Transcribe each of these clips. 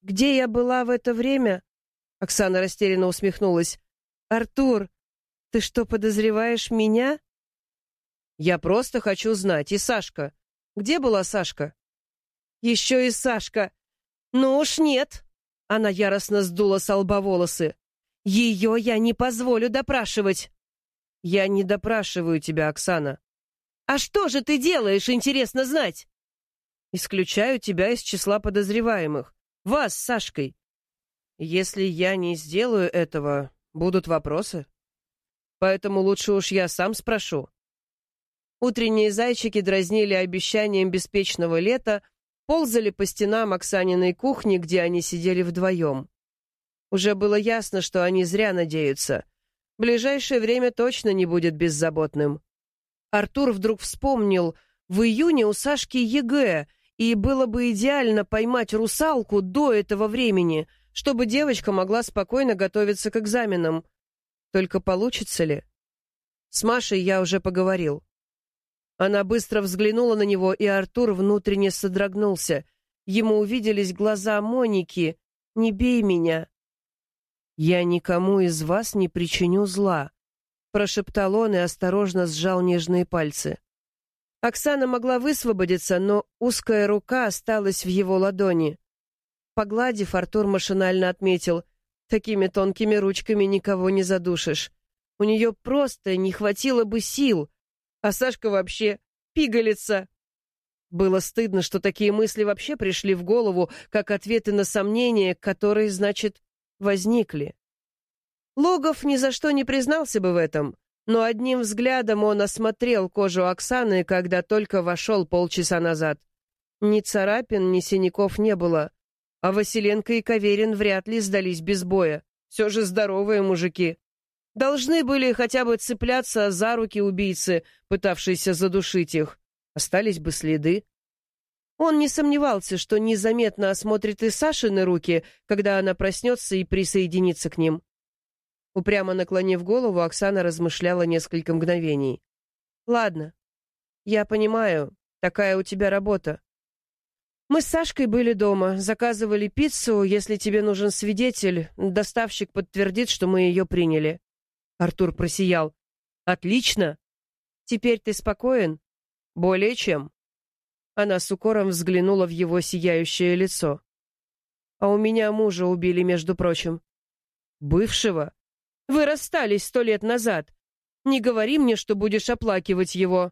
Где я была в это время? Оксана растерянно усмехнулась. Артур, ты что, подозреваешь меня? Я просто хочу знать. И Сашка? Где была Сашка? Еще и Сашка. Ну уж нет. Она яростно сдула со лба волосы. Ее я не позволю допрашивать. Я не допрашиваю тебя, Оксана. А что же ты делаешь, интересно знать? Исключаю тебя из числа подозреваемых. Вас с Сашкой. Если я не сделаю этого, будут вопросы. Поэтому лучше уж я сам спрошу. Утренние зайчики дразнили обещанием беспечного лета, ползали по стенам Оксаниной кухни, где они сидели вдвоем. Уже было ясно, что они зря надеются. Ближайшее время точно не будет беззаботным. Артур вдруг вспомнил, в июне у Сашки ЕГЭ, и было бы идеально поймать русалку до этого времени, чтобы девочка могла спокойно готовиться к экзаменам. Только получится ли? С Машей я уже поговорил. Она быстро взглянула на него, и Артур внутренне содрогнулся. Ему увиделись глаза Моники. «Не бей меня». «Я никому из вас не причиню зла», — прошептал он и осторожно сжал нежные пальцы. Оксана могла высвободиться, но узкая рука осталась в его ладони. Погладив, Артур машинально отметил, такими тонкими ручками никого не задушишь. У нее просто не хватило бы сил, а Сашка вообще пигалица. Было стыдно, что такие мысли вообще пришли в голову, как ответы на сомнения, которые, значит, возникли. Логов ни за что не признался бы в этом, но одним взглядом он осмотрел кожу Оксаны, когда только вошел полчаса назад. Ни царапин, ни синяков не было, а Василенко и Каверин вряд ли сдались без боя. Все же здоровые мужики. Должны были хотя бы цепляться за руки убийцы, пытавшиеся задушить их. Остались бы следы. Он не сомневался, что незаметно осмотрит и Сашины руки, когда она проснется и присоединится к ним. Упрямо наклонив голову, Оксана размышляла несколько мгновений. «Ладно, я понимаю, такая у тебя работа. Мы с Сашкой были дома, заказывали пиццу, если тебе нужен свидетель, доставщик подтвердит, что мы ее приняли». Артур просиял. «Отлично! Теперь ты спокоен?» «Более чем». Она с укором взглянула в его сияющее лицо. «А у меня мужа убили, между прочим». «Бывшего? Вы расстались 100 лет назад. Не говори мне, что будешь оплакивать его».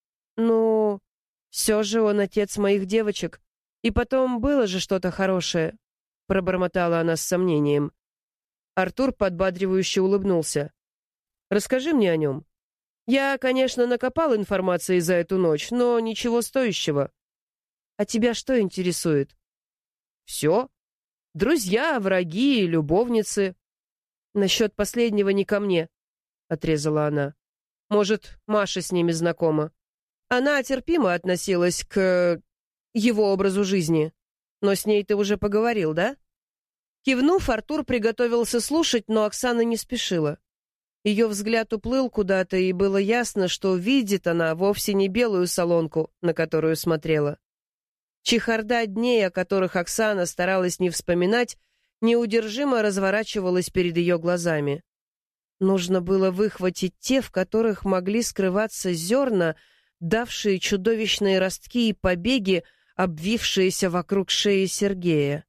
«Ну, все же он отец моих девочек. И потом было же что-то хорошее», — пробормотала она с сомнением. Артур подбадривающе улыбнулся. «Расскажи мне о нем. Я, конечно, накопал информации за эту ночь, но ничего стоящего. А тебя что интересует?» «Все. Друзья, враги, любовницы». «Насчет последнего не ко мне», — отрезала она. «Может, Маша с ними знакома. Она терпимо относилась к его образу жизни. Но с ней ты уже поговорил, да?» Кивнув, Артур приготовился слушать, но Оксана не спешила. Ее взгляд уплыл куда-то, и было ясно, что видит она вовсе не белую солонку, на которую смотрела. Чехарда дней, о которых Оксана старалась не вспоминать, неудержимо разворачивалась перед ее глазами. Нужно было выхватить те, в которых могли скрываться зерна, давшие чудовищные ростки и побеги, обвившиеся вокруг шеи Сергея.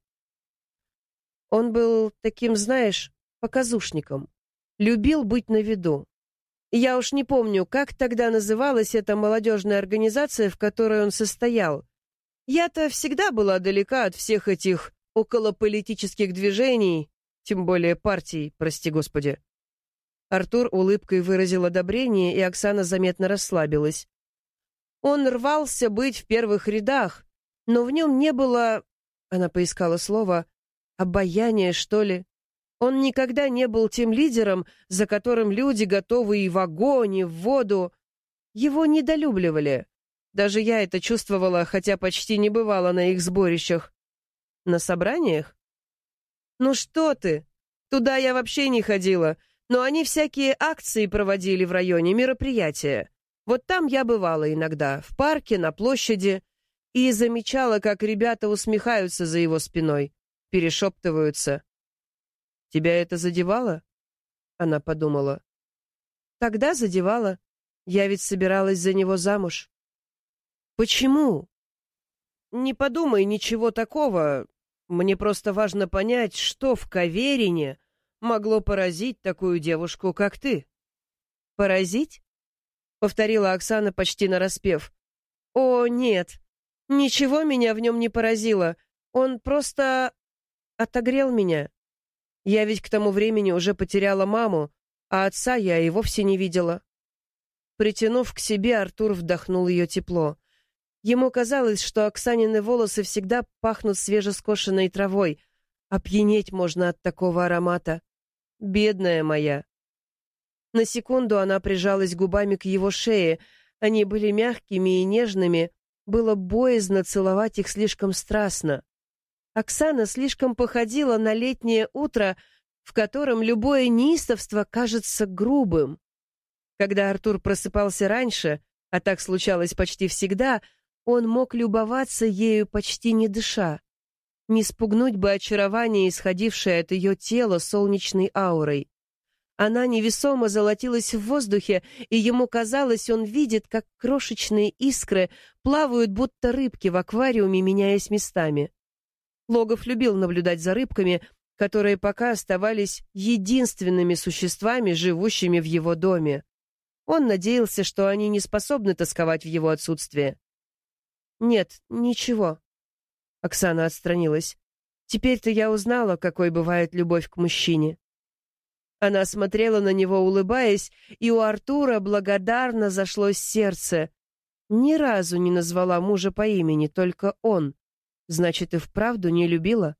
Он был таким, знаешь, показушником. Любил быть на виду. Я уж не помню, как тогда называлась эта молодежная организация, в которой он состоял. Я-то всегда была далека от всех этих околополитических движений, тем более партий, прости господи. Артур улыбкой выразил одобрение, и Оксана заметно расслабилась. Он рвался быть в первых рядах, но в нем не было, она поискала слово, обаяния, что ли. Он никогда не был тем лидером, за которым люди готовы и в огонь, и в воду. Его недолюбливали. Даже я это чувствовала, хотя почти не бывала на их сборищах. На собраниях? Ну что ты? Туда я вообще не ходила, но они всякие акции проводили в районе, мероприятия. Вот там я бывала иногда, в парке, на площади, и замечала, как ребята усмехаются за его спиной. перешептываются. «Тебя это задевало?» Она подумала. «Тогда задевало. Я ведь собиралась за него замуж». «Почему?» «Не подумай ничего такого. Мне просто важно понять, что в Каверине могло поразить такую девушку, как ты». «Поразить?» — повторила Оксана почти нараспев. «О, нет, ничего меня в нем не поразило. Он просто отогрел меня. Я ведь к тому времени уже потеряла маму, а отца я и вовсе не видела». Притянув к себе, Артур вдохнул ее тепло. Ему казалось, что Оксанины волосы всегда пахнут свежескошенной травой. Опьянеть можно от такого аромата. Бедная моя. На секунду она прижалась губами к его шее. Они были мягкими и нежными. Было боязно целовать их слишком страстно. Оксана слишком походила на летнее утро, в котором любое неистовство кажется грубым. Когда Артур просыпался раньше, а так случалось почти всегда, он мог любоваться ею почти не дыша. Не спугнуть бы очарование, исходившее от ее тела солнечной аурой. Она невесомо золотилась в воздухе, и ему казалось, он видит, как крошечные искры плавают, будто рыбки в аквариуме, меняясь местами. Логов любил наблюдать за рыбками, которые пока оставались единственными существами, живущими в его доме. Он надеялся, что они не способны тосковать в его отсутствие. «Нет, ничего». Оксана отстранилась. «Теперь-то я узнала, какой бывает любовь к мужчине». Она смотрела на него, улыбаясь, и у Артура благодарно зашлось сердце. Ни разу не назвала мужа по имени, только он. Значит, и вправду не любила?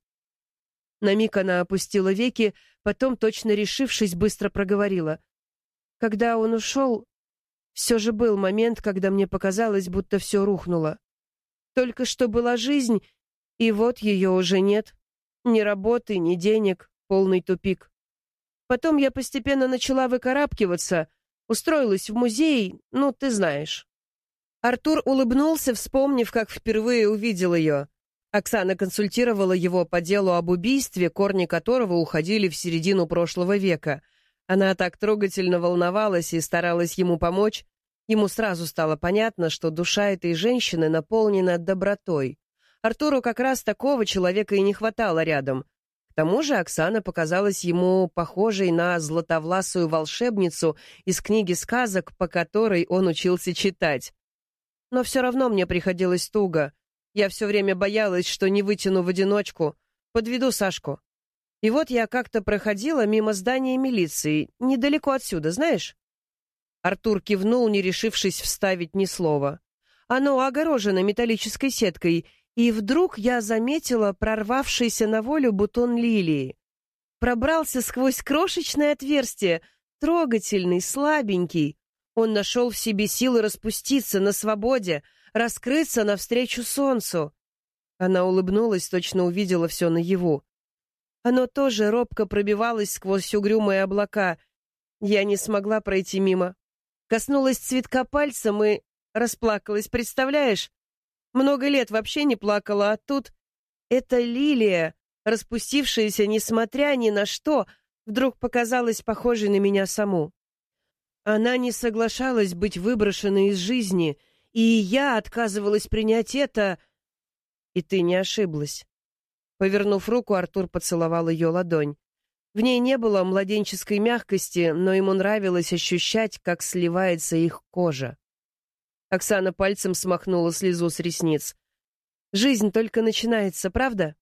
На миг она опустила веки, потом, точно решившись, быстро проговорила. Когда он ушел, все же был момент, когда мне показалось, будто все рухнуло. Только что была жизнь, и вот ее уже нет. Ни работы, ни денег, полный тупик. Потом я постепенно начала выкарабкиваться, устроилась в музей, ну, ты знаешь. Артур улыбнулся, вспомнив, как впервые увидел ее. Оксана консультировала его по делу об убийстве, корни которого уходили в середину прошлого века. Она так трогательно волновалась и старалась ему помочь. Ему сразу стало понятно, что душа этой женщины наполнена добротой. Артуру как раз такого человека и не хватало рядом. К тому же Оксана показалась ему похожей на златовласую волшебницу из книги сказок, по которой он учился читать. Но все равно мне приходилось туго. Я все время боялась, что не вытяну в одиночку, подведу Сашку. И вот я как-то проходила мимо здания милиции, недалеко отсюда, знаешь? Артур кивнул, не решившись вставить ни слова. Оно огорожено металлической сеткой, и вдруг я заметила прорвавшийся на волю бутон лилии. Пробрался сквозь крошечное отверстие, трогательный, слабенький. Он нашел в себе силы распуститься на свободе, раскрыться навстречу солнцу. Она улыбнулась, точно увидела все наяву. Оно тоже робко пробивалось сквозь угрюмые облака. Я не смогла пройти мимо. Коснулась цветка пальцем и расплакалась, представляешь? Много лет вообще не плакала, а тут эта лилия, распустившаяся несмотря ни на что, вдруг показалась похожей на меня саму. Она не соглашалась быть выброшенной из жизни, и я отказывалась принять это... И ты не ошиблась. Повернув руку, Артур поцеловал ее ладонь. В ней не было младенческой мягкости, но ему нравилось ощущать, как сливается их кожа. Оксана пальцем смахнула слезу с ресниц. «Жизнь только начинается, правда?»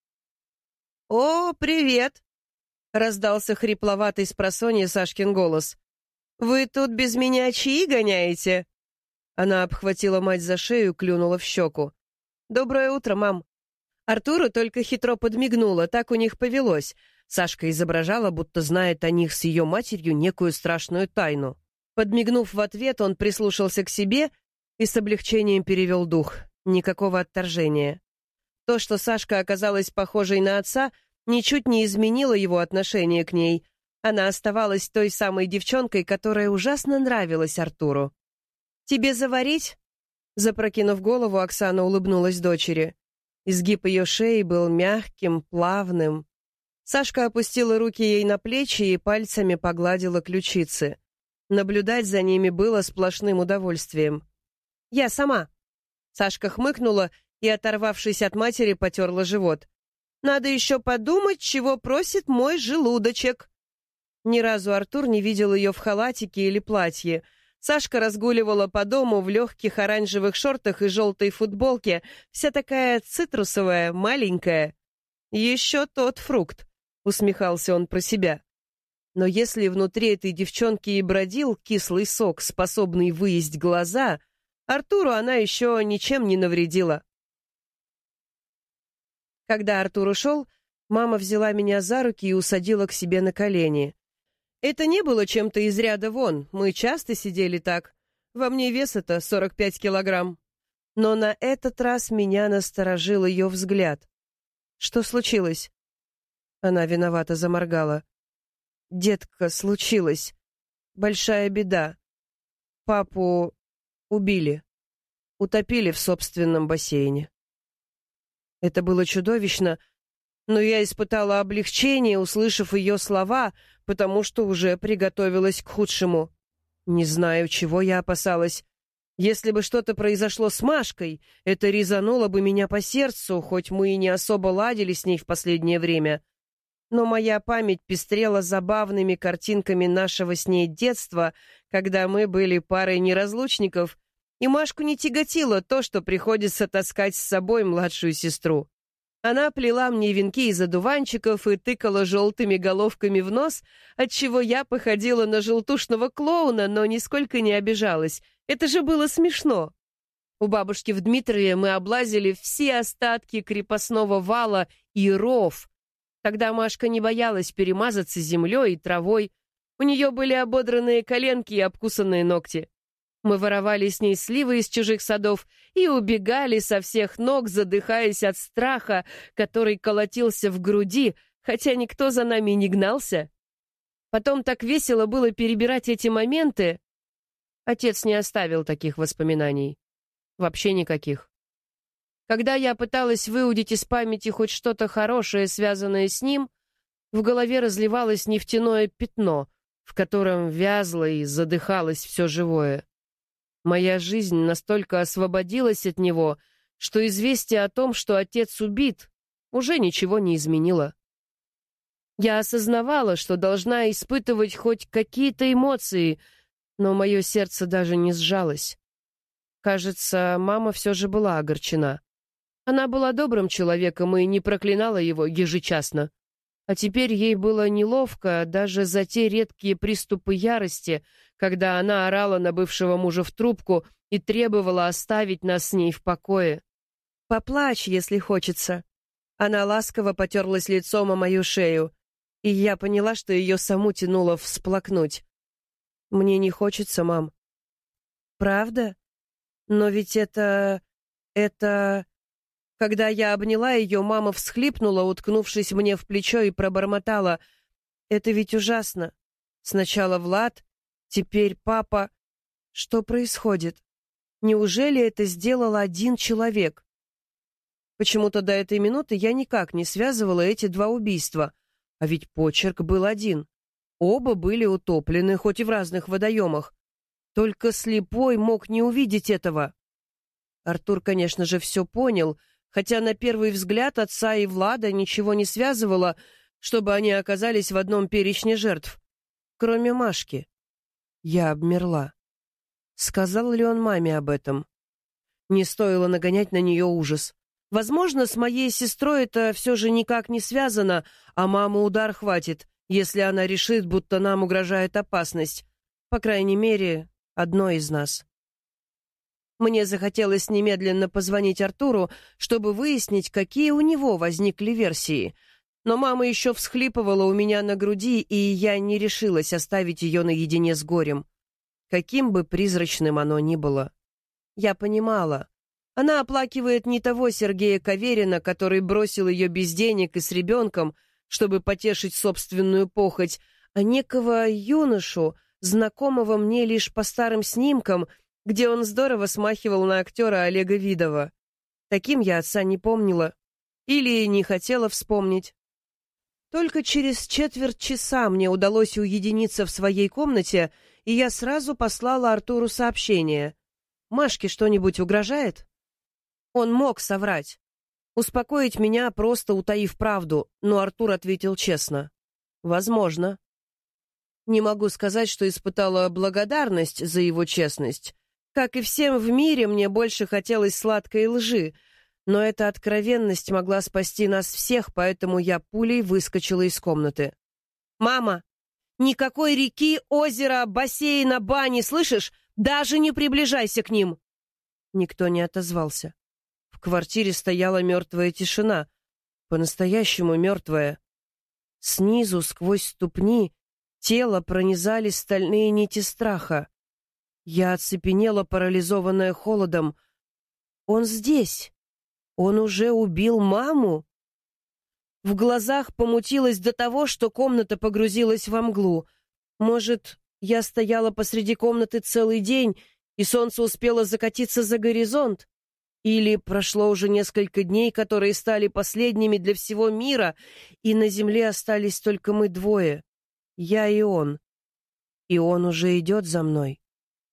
«О, привет!» — раздался хрипловатый спросонья Сашкин голос. «Вы тут без меня чаи гоняете?» Она обхватила мать за шею, клюнула в щеку. «Доброе утро, мам!» Артуру только хитро подмигнула, так у них повелось. Сашка изображала, будто знает о них с ее матерью некую страшную тайну. Подмигнув в ответ, он прислушался к себе и с облегчением перевел дух. Никакого отторжения. То, что Сашка оказалась похожей на отца, ничуть не изменило его отношение к ней. Она оставалась той самой девчонкой, которая ужасно нравилась Артуру. «Тебе заварить?» Запрокинув голову, Оксана улыбнулась дочери. Изгиб ее шеи был мягким, плавным. Сашка опустила руки ей на плечи и пальцами погладила ключицы. Наблюдать за ними было сплошным удовольствием. «Я сама!» Сашка хмыкнула и, оторвавшись от матери, потерла живот. «Надо еще подумать, чего просит мой желудочек». Ни разу Артур не видел ее в халатике или платье. Сашка разгуливала по дому в легких оранжевых шортах и желтой футболке, вся такая цитрусовая, маленькая. «Еще тот фрукт», — усмехался он про себя. Но если внутри этой девчонки и бродил кислый сок, способный выесть глаза, Артуру она еще ничем не навредила. Когда Артур ушел, мама взяла меня за руки и усадила к себе на колени. Это не было чем-то из ряда вон, мы часто сидели так. Во мне вес-то 45 килограмм. Но на этот раз меня насторожил ее взгляд. «Что случилось?» Она виновато заморгала. «Детка, случилось. Большая беда. Папу убили. Утопили в собственном бассейне». Это было чудовищно, но я испытала облегчение, услышав ее слова, потому что уже приготовилась к худшему. Не знаю, чего я опасалась. Если бы что-то произошло с Машкой, это резануло бы меня по сердцу, хоть мы и не особо ладили с ней в последнее время. Но моя память пестрела забавными картинками нашего с ней детства, когда мы были парой неразлучников, и Машку не тяготило то, что приходится таскать с собой младшую сестру. Она плела мне венки из одуванчиков и тыкала желтыми головками в нос, отчего я походила на желтушного клоуна, но нисколько не обижалась. Это же было смешно. У бабушки в Дмитрове мы облазили все остатки крепостного вала и ров. Тогда Машка не боялась перемазаться землей и травой. У нее были ободранные коленки и обкусанные ногти. Мы воровали с ней сливы из чужих садов и убегали со всех ног, задыхаясь от страха, который колотился в груди, хотя никто за нами не гнался. Потом так весело было перебирать эти моменты. Отец не оставил таких воспоминаний. Вообще никаких. Когда я пыталась выудить из памяти хоть что-то хорошее, связанное с ним, в голове разливалось нефтяное пятно, в котором вязло и задыхалось все живое. Моя жизнь настолько освободилась от него, что известие о том, что отец убит, уже ничего не изменило. Я осознавала, что должна испытывать хоть какие-то эмоции, но мое сердце даже не сжалось. Кажется, мама все же была огорчена. Она была добрым человеком и не проклинала его ежечасно. А теперь ей было неловко даже за те редкие приступы ярости, когда она орала на бывшего мужа в трубку и требовала оставить нас с ней в покое. «Поплачь, если хочется». Она ласково потерлась лицом о мою шею, и я поняла, что ее саму тянуло всплакнуть. «Мне не хочется, мам». «Правда? Но ведь это... Когда я обняла ее, мама всхлипнула, уткнувшись мне в плечо, и пробормотала: «Это ведь ужасно. Сначала Влад, теперь папа. Что происходит? Неужели это сделал один человек?» Почему-то до этой минуты я никак не связывала эти два убийства. А ведь почерк был один. Оба были утоплены, хоть и в разных водоемах. Только слепой мог не увидеть этого. Артур, конечно же, все понял, хотя на первый взгляд отца и Влада ничего не связывало, чтобы они оказались в одном перечне жертв. Кроме Машки. Я обмерла. Сказал ли он маме об этом? Не стоило нагонять на нее ужас. Возможно, с моей сестрой это все же никак не связано, а маму удар хватит, если она решит, будто нам угрожает опасность. По крайней мере, одной из нас. Мне захотелось немедленно позвонить Артуру, чтобы выяснить, какие у него возникли версии. Но мама еще всхлипывала у меня на груди, и я не решилась оставить ее наедине с горем. Каким бы призрачным оно ни было. Я понимала. Она оплакивает не того Сергея Каверина, который бросил ее без денег и с ребенком, чтобы потешить собственную похоть, а некого юношу, знакомого мне лишь по старым снимкам, где он здорово смахивал на актера Олега Видова. Таким я отца не помнила или не хотела вспомнить. Только через четверть часа мне удалось уединиться в своей комнате, и я сразу послала Артуру сообщение. «Машке что-нибудь угрожает?» Он мог соврать, успокоить меня, просто утаив правду, но Артур ответил честно. «Возможно». Не могу сказать, что испытала благодарность за его честность. Как и всем в мире, мне больше хотелось сладкой лжи, но эта откровенность могла спасти нас всех, поэтому я пулей выскочила из комнаты. «Мама, никакой реки, озера, бассейна, бани, слышишь? Даже не приближайся к ним!» Никто не отозвался. В квартире стояла мертвая тишина, по-настоящему мертвая. Снизу, сквозь ступни, тело пронизали стальные нити страха. Я оцепенела, парализованная холодом. Он здесь. Он уже убил маму. В глазах помутилось до того, что комната погрузилась во мглу. Может, я стояла посреди комнаты целый день, и солнце успело закатиться за горизонт? Или прошло уже несколько дней, которые стали последними для всего мира, и на земле остались только мы двое, я и он. И он уже идет за мной.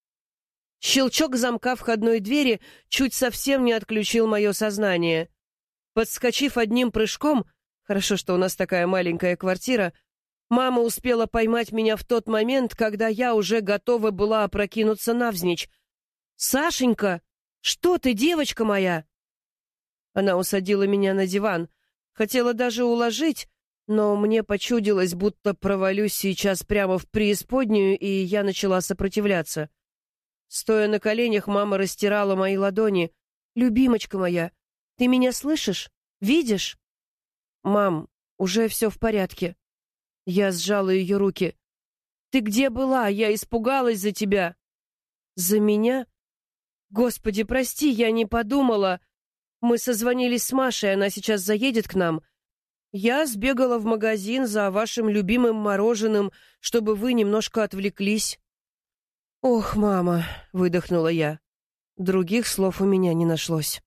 Щелчок замка входной двери чуть совсем не отключил мое сознание. Подскочив одним прыжком, хорошо, что у нас такая маленькая квартира, мама успела поймать меня в тот момент, когда я уже готова была опрокинуться навзничь. «Сашенька, что ты, девочка моя?» Она усадила меня на диван, хотела даже уложить, но мне почудилось, будто провалюсь сейчас прямо в преисподнюю, и я начала сопротивляться. Стоя на коленях, мама растирала мои ладони. «Любимочка моя, ты меня слышишь? Видишь?» «Мам, уже все в порядке». Я сжала ее руки. «Ты где была? Я испугалась за тебя». «За меня? Господи, прости, я не подумала. Мы созвонились с Машей, она сейчас заедет к нам. Я сбегала в магазин за вашим любимым мороженым, чтобы вы немножко отвлеклись». «Ох, мама», — выдохнула я. Других слов у меня не нашлось.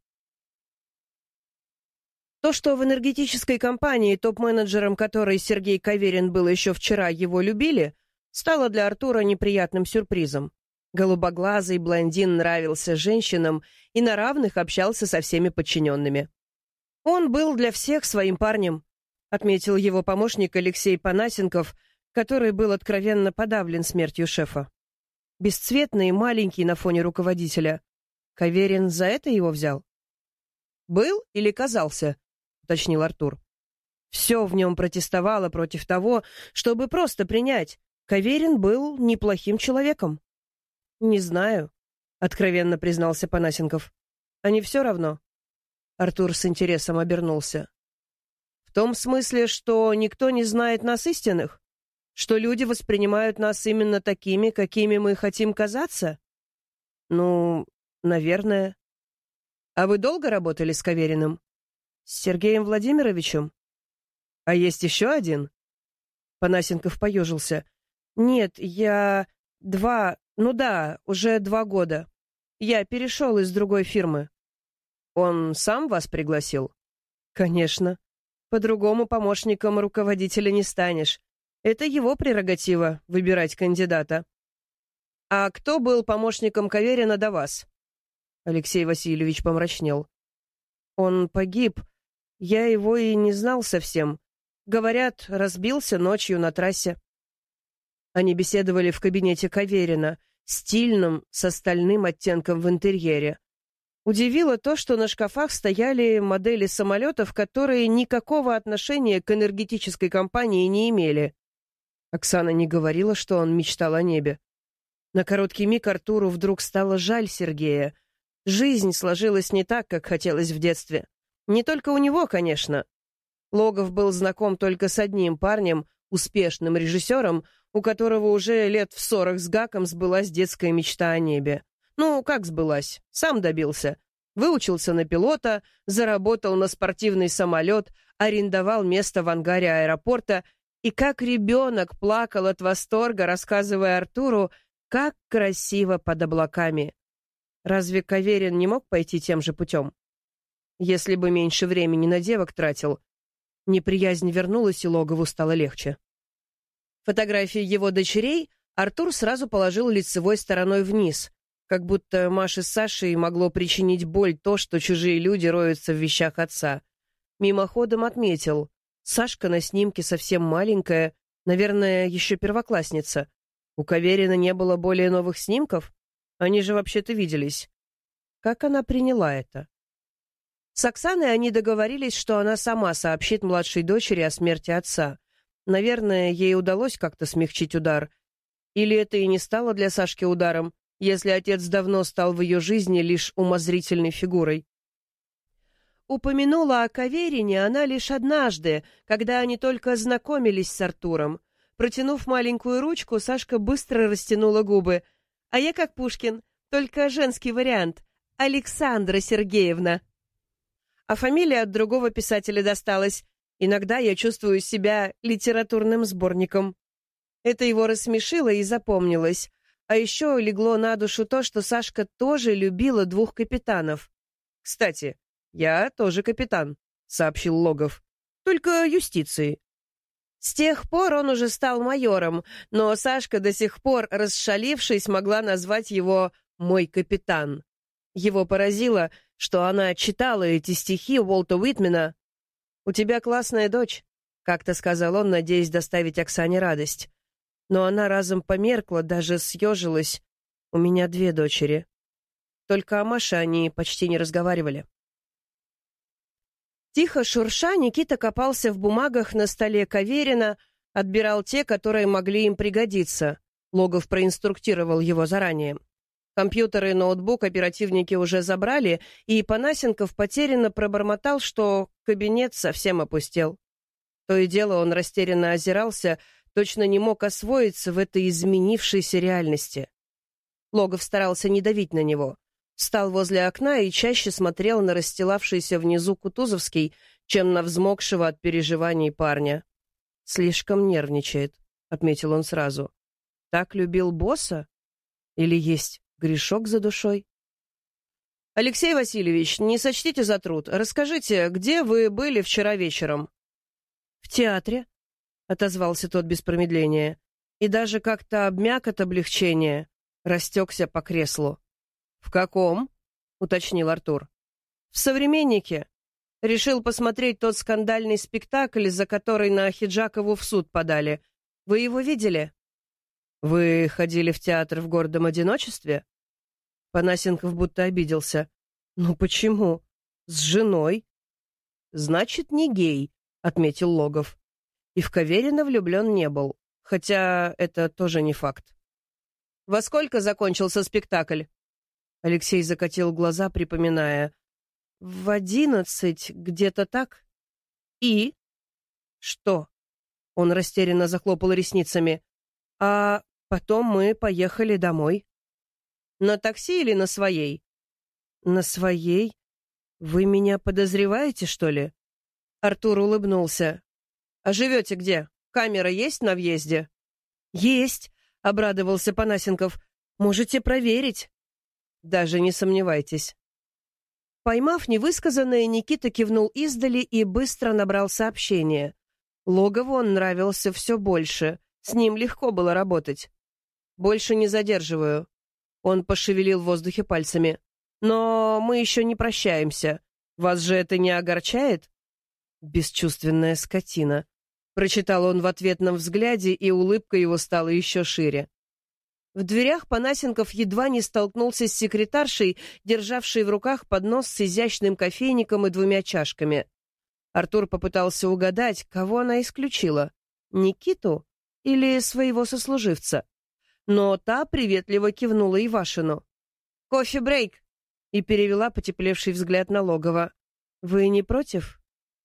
То, что в энергетической компании, топ-менеджером которой Сергей Каверин был еще вчера, его любили, стало для Артура неприятным сюрпризом. Голубоглазый блондин нравился женщинам и на равных общался со всеми подчиненными. «Он был для всех своим парнем», — отметил его помощник Алексей Панасенков, который был откровенно подавлен смертью шефа. Бесцветный и маленький на фоне руководителя. Каверин за это его взял? «Был или казался?» — уточнил Артур. Все в нем протестовало против того, чтобы просто принять. Каверин был неплохим человеком. «Не знаю», — откровенно признался Панасенков. «А не все равно?» Артур с интересом обернулся. «В том смысле, что никто не знает нас истинных? Что люди воспринимают нас именно такими, какими мы хотим казаться?» «Ну, наверное». «А вы долго работали с Кавериным?» «С Сергеем Владимировичем?» «А есть еще один?» Панасенков поежился. «Нет, уже 2 года. Я перешел из другой фирмы». «Он сам вас пригласил?» «Конечно. По-другому помощником руководителя не станешь. Это его прерогатива — выбирать кандидата». «А кто был помощником Каверина до вас?» Алексей Васильевич помрачнел. «Он погиб. Я его и не знал совсем. Говорят, разбился ночью на трассе». Они беседовали в кабинете Каверина, стильном, с остальным оттенком в интерьере. Удивило то, что на шкафах стояли модели самолетов, которые никакого отношения к энергетической компании не имели. Оксана не говорила, что он мечтал о небе. На короткий миг Артуру вдруг стало жаль Сергея. Жизнь сложилась не так, как хотелось в детстве. Не только у него, конечно. Логов был знаком только с одним парнем, успешным режиссером, у которого уже лет в 40 с гаком сбылась детская мечта о небе. Ну, как сбылась? Сам добился. Выучился на пилота, заработал на спортивный самолет, арендовал место в ангаре аэропорта и как ребенок плакал от восторга, рассказывая Артуру, как красиво под облаками. Разве Каверин не мог пойти тем же путем? Если бы меньше времени на девок тратил. Неприязнь вернулась, и Логову стало легче. Фотографии его дочерей Артур сразу положил лицевой стороной вниз, как будто Маше с Сашей могло причинить боль то, что чужие люди роются в вещах отца. Мимоходом отметил: Сашка на снимке совсем маленькая, наверное, еще первоклассница. У Каверина не было более новых снимков? Они же вообще-то виделись. Как она приняла это? С Оксаной они договорились, что она сама сообщит младшей дочери о смерти отца. Наверное, ей удалось как-то смягчить удар. Или это и не стало для Сашки ударом, если отец давно стал в ее жизни лишь умозрительной фигурой. Упомянула о Каверине она лишь однажды, когда они только знакомились с Артуром. Протянув маленькую ручку, Сашка быстро растянула губы. «А я как Пушкин, только женский вариант. Александра Сергеевна». А фамилия от другого писателя досталась. Иногда я чувствую себя литературным сборником. Это его рассмешило и запомнилось. А еще легло на душу то, что Сашка тоже любила двух капитанов. «Кстати, я тоже капитан», — сообщил Логов. «Только юстиции». С тех пор он уже стал майором, но Сашка до сих пор, расшалившись, могла назвать его «мой капитан». Его поразило, что она читала эти стихи Уолта Уитмена. «У тебя классная дочь», — как-то сказал он, надеясь доставить Оксане радость. Но она разом померкла, даже съежилась. «У меня 2 дочери». Только о Маше они почти не разговаривали. Тихо шурша, Никита копался в бумагах на столе Каверина, отбирал те, которые могли им пригодиться. Логов проинструктировал его заранее. Компьютер и ноутбук оперативники уже забрали, и Панасенков потерянно пробормотал, что кабинет совсем опустел. То и дело он растерянно озирался, точно не мог освоиться в этой изменившейся реальности. Логов старался не давить на него. Встал возле окна и чаще смотрел на расстилавшийся внизу Кутузовский, чем на взмокшего от переживаний парня. «Слишком нервничает», — отметил он сразу. «Так любил босса? Или есть грешок за душой?» «Алексей Васильевич, не сочтите за труд. Расскажите, где вы были вчера вечером?» «В театре», — отозвался тот без промедления, и даже как-то обмяк от облегчения, растекся по креслу. «В каком?» — уточнил Артур. «В «Современнике». Решил посмотреть тот скандальный спектакль, за который на Хиджакову в суд подали. Вы его видели?» «Вы ходили в театр в гордом одиночестве?» Панасенков будто обиделся. «Ну почему? С женой?» «Значит, не гей», — отметил Логов. И в Каверина влюблен не был, хотя это тоже не факт. «Во сколько закончился спектакль?» Алексей закатил глаза, припоминая. «В 11, где-то так». «И?» «Что?» Он растерянно захлопал ресницами. «А потом мы поехали домой». «На такси или на своей?» «На своей? Вы меня подозреваете, что ли?» Артур улыбнулся. «А живете где? Камера есть на въезде?» «Есть», — обрадовался Панасенков. «Можете проверить». «Даже не сомневайтесь». Поймав невысказанное, Никита кивнул издали и быстро набрал сообщение. Логову он нравился все больше. С ним легко было работать. «Больше не задерживаю». Он пошевелил в воздухе пальцами. «Но мы еще не прощаемся. Вас же это не огорчает?» «Бесчувственная скотина», — прочитал он в ответном взгляде, и улыбка его стала еще шире. В дверях Панасенков едва не столкнулся с секретаршей, державшей в руках поднос с изящным кофейником и 2 чашками. Артур попытался угадать, кого она исключила — Никиту или своего сослуживца. Но та приветливо кивнула Ивашину. «Кофе-брейк!» и перевела потеплевший взгляд на Логова. «Вы не против?»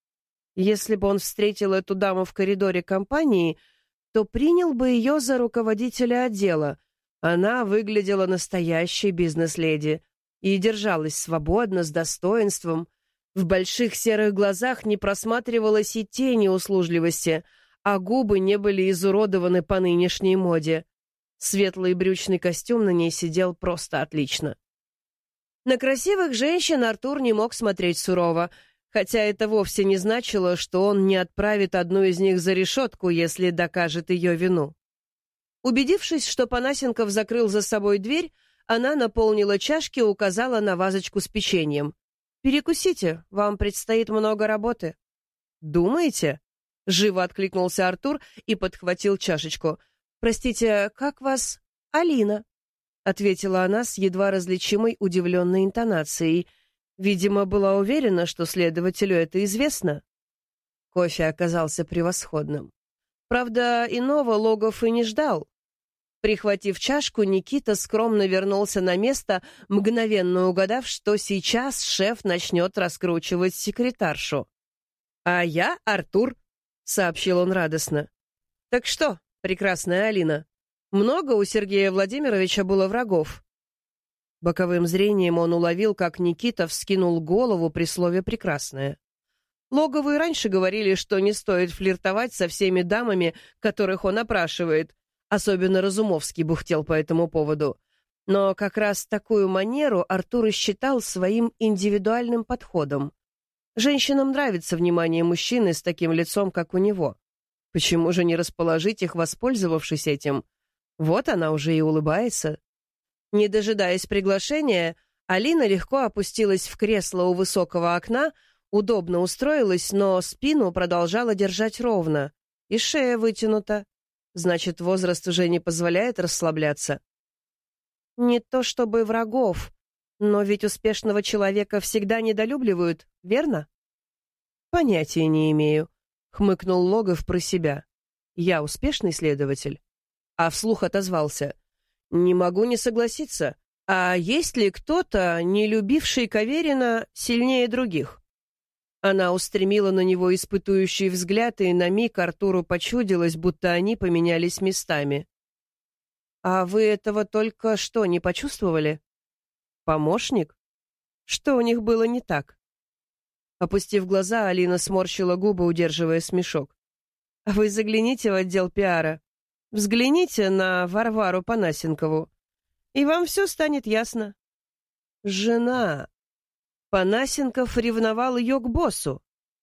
Если бы он встретил эту даму в коридоре компании, то принял бы ее за руководителя отдела. Она выглядела настоящей бизнес-леди и держалась свободно, с достоинством. В больших серых глазах не просматривалось и тени услужливости, а губы не были изуродованы по нынешней моде. Светлый брючный костюм на ней сидел просто отлично. На красивых женщин Артур не мог смотреть сурово, хотя это вовсе не значило, что он не отправит одну из них за решетку, если докажет ее вину. Убедившись, что Панасенков закрыл за собой дверь, она наполнила чашки и указала на вазочку с печеньем. «Перекусите, вам предстоит много работы». «Думаете?» — живо откликнулся Артур и подхватил чашечку. «Простите, как вас?» «Алина», — ответила она с едва различимой удивленной интонацией. Видимо, была уверена, что следователю это известно. Кофе оказался превосходным. Правда, иного Логов и не ждал. Прихватив чашку, Никита скромно вернулся на место, мгновенно угадав, что сейчас шеф начнет раскручивать секретаршу. «А я Артур», — сообщил он радостно. «Так что, прекрасная Алина, много у Сергея Владимировича было врагов?» Боковым зрением он уловил, как Никита вскинул голову при слове «прекрасная». Логовы раньше говорили, что не стоит флиртовать со всеми дамами, которых он опрашивает. Особенно Разумовский бухтел по этому поводу. Но как раз такую манеру Артур и считал своим индивидуальным подходом. Женщинам нравится внимание мужчины с таким лицом, как у него. Почему же не расположить их, воспользовавшись этим? Вот она уже и улыбается. Не дожидаясь приглашения, Алина легко опустилась в кресло у высокого окна, удобно устроилась, но спину продолжала держать ровно, и шея вытянута. Значит, возраст уже не позволяет расслабляться. Не то чтобы врагов, но ведь успешного человека всегда недолюбливают, верно? Понятия не имею, хмыкнул Логов про себя. Я успешный следователь? А вслух отозвался. Не могу не согласиться. А есть ли кто-то, не любивший Каверина сильнее других? Она устремила на него испытующий взгляд, и на миг Артуру почудилось, будто они поменялись местами. «А вы этого только что не почувствовали?» «Помощник? Что у них было не так?» Опустив глаза, Алина сморщила губы, удерживая смешок. «А вы загляните в отдел пиара. Взгляните на Варвару Панасенкову, и вам все станет ясно. Жена. Панасенков ревновал ее к боссу.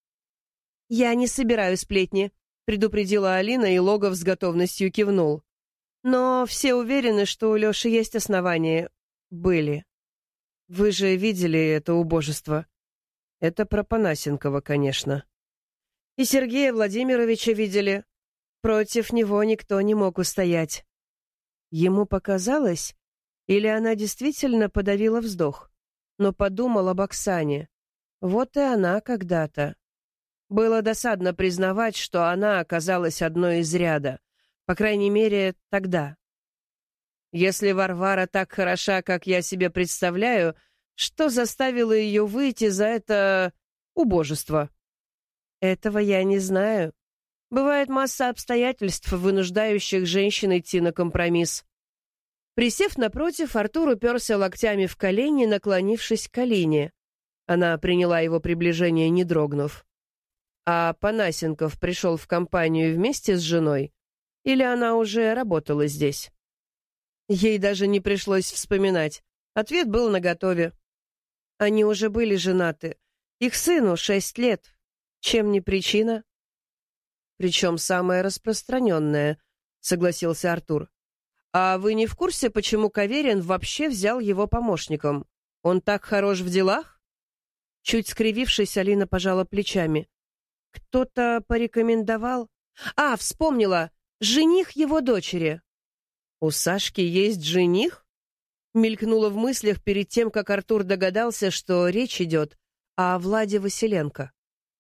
«Я не собираю сплетни», — предупредила Алина, и Логов с готовностью кивнул. «Но все уверены, что у Леши есть основания. Были. Вы же видели это убожество?» «Это про Панасенкова, конечно». «И Сергея Владимировича видели. Против него никто не мог устоять». Ему показалось, или она действительно подавила вздох, но подумал об Оксане. Вот и она когда-то. Было досадно признавать, что она оказалась одной из ряда. По крайней мере, тогда. Если Варвара так хороша, как я себе представляю, что заставило ее выйти за это убожество? Этого я не знаю. Бывает масса обстоятельств, вынуждающих женщин идти на компромисс. Присев напротив, Артур уперся локтями в колени, наклонившись к Алине. Она приняла его приближение, не дрогнув. А Панасенков пришел в компанию вместе с женой? Или она уже работала здесь? Ей даже не пришлось вспоминать. Ответ был наготове. Они уже были женаты. Их сыну 6 лет. Чем не причина? Причем самая распространенная, согласился Артур. «А вы не в курсе, почему Каверин вообще взял его помощником? Он так хорош в делах?» Чуть скривившись, Алина пожала плечами. «Кто-то порекомендовал?» «А, вспомнила! Жених его дочери!» «У Сашки есть жених?» Мелькнуло в мыслях перед тем, как Артур догадался, что речь идет о Владе Василенко.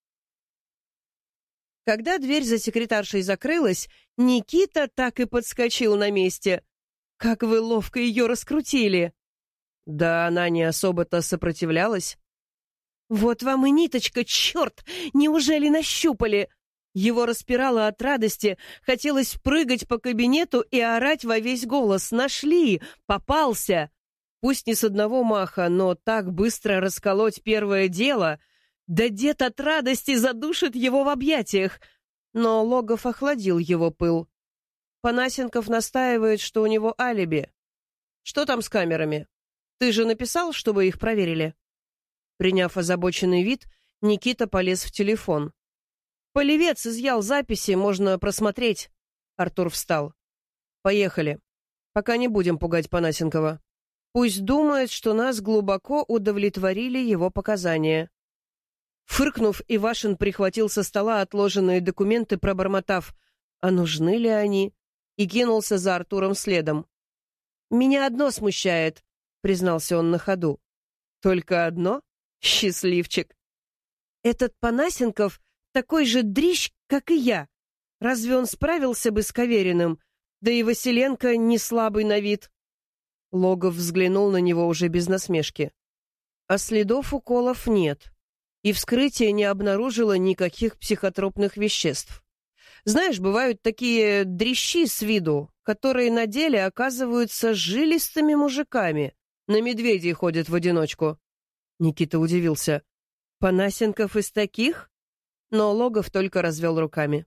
Когда дверь за секретаршей закрылась, Никита так и подскочил на месте. «Как вы ловко ее раскрутили!» Да она не особо-то сопротивлялась. «Вот вам и ниточка, черт! Неужели нащупали?» Его распирало от радости, хотелось прыгать по кабинету и орать во весь голос. «Нашли! Попался!» Пусть не с одного маха, но так быстро расколоть первое дело... Да дед от радости задушит его в объятиях. Но Логов охладил его пыл. Панасенков настаивает, что у него алиби. Что там с камерами? Ты же написал, чтобы их проверили?» Приняв озабоченный вид, Никита полез в телефон. «Полевец изъял записи, можно просмотреть». Артур встал. «Поехали. Пока не будем пугать Панасенкова. Пусть думает, что нас глубоко удовлетворили его показания». Фыркнув, Ивашин прихватил со стола отложенные документы, пробормотав «А нужны ли они?» и кинулся за Артуром следом. «Меня одно смущает», — признался он на ходу. «Только одно? Счастливчик. Этот Панасенков такой же дрищ, как и я. Разве он справился бы с Кавериным? Да и Василенко не слабый на вид». Логов взглянул на него уже без насмешки. «А следов уколов нет, и вскрытие не обнаружило никаких психотропных веществ. Знаешь, бывают такие дрищи с виду, которые на деле оказываются жилистыми мужиками, на медведей ходят в одиночку». Никита удивился. «Панасенков из таких?» Но Логов только развел руками.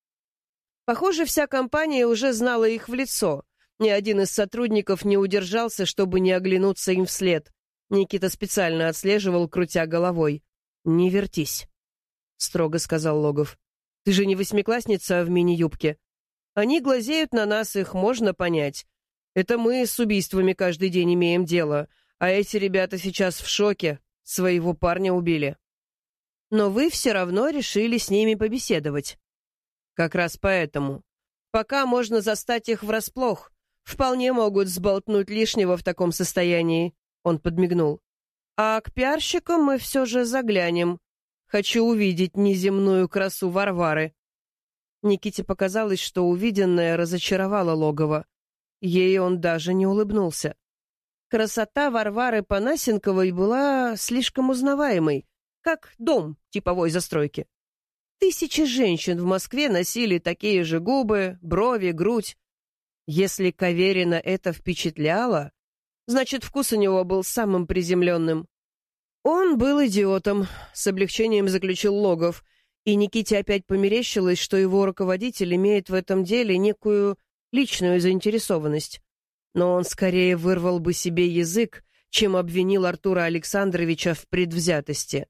Похоже, вся компания уже знала их в лицо. Ни один из сотрудников не удержался, чтобы не оглянуться им вслед. Никита специально отслеживал, крутя головой. «Не вертись», — строго сказал Логов. «Ты же не восьмиклассница в мини-юбке. Они глазеют на нас, их можно понять. Это мы с убийствами каждый день имеем дело, а эти ребята сейчас в шоке, своего парня убили. Но вы все равно решили с ними побеседовать». «Как раз поэтому. Пока можно застать их врасплох. Вполне могут сболтнуть лишнего в таком состоянии», — он подмигнул. «А к пиарщикам мы все же заглянем. Хочу увидеть неземную красу Варвары». Никите показалось, что увиденное разочаровало Логова. Ей он даже не улыбнулся. Красота Варвары Панасенковой была слишком узнаваемой, как дом типовой застройки. Тысячи женщин в Москве носили такие же губы, брови, грудь. Если Каверина это впечатляло, значит, вкус у него был самым приземленным. Он был идиотом, с облегчением заключил Логов, и Никите опять померещилось, что его руководитель имеет в этом деле некую личную заинтересованность. Но он скорее вырвал бы себе язык, чем обвинил Артура Александровича в предвзятости.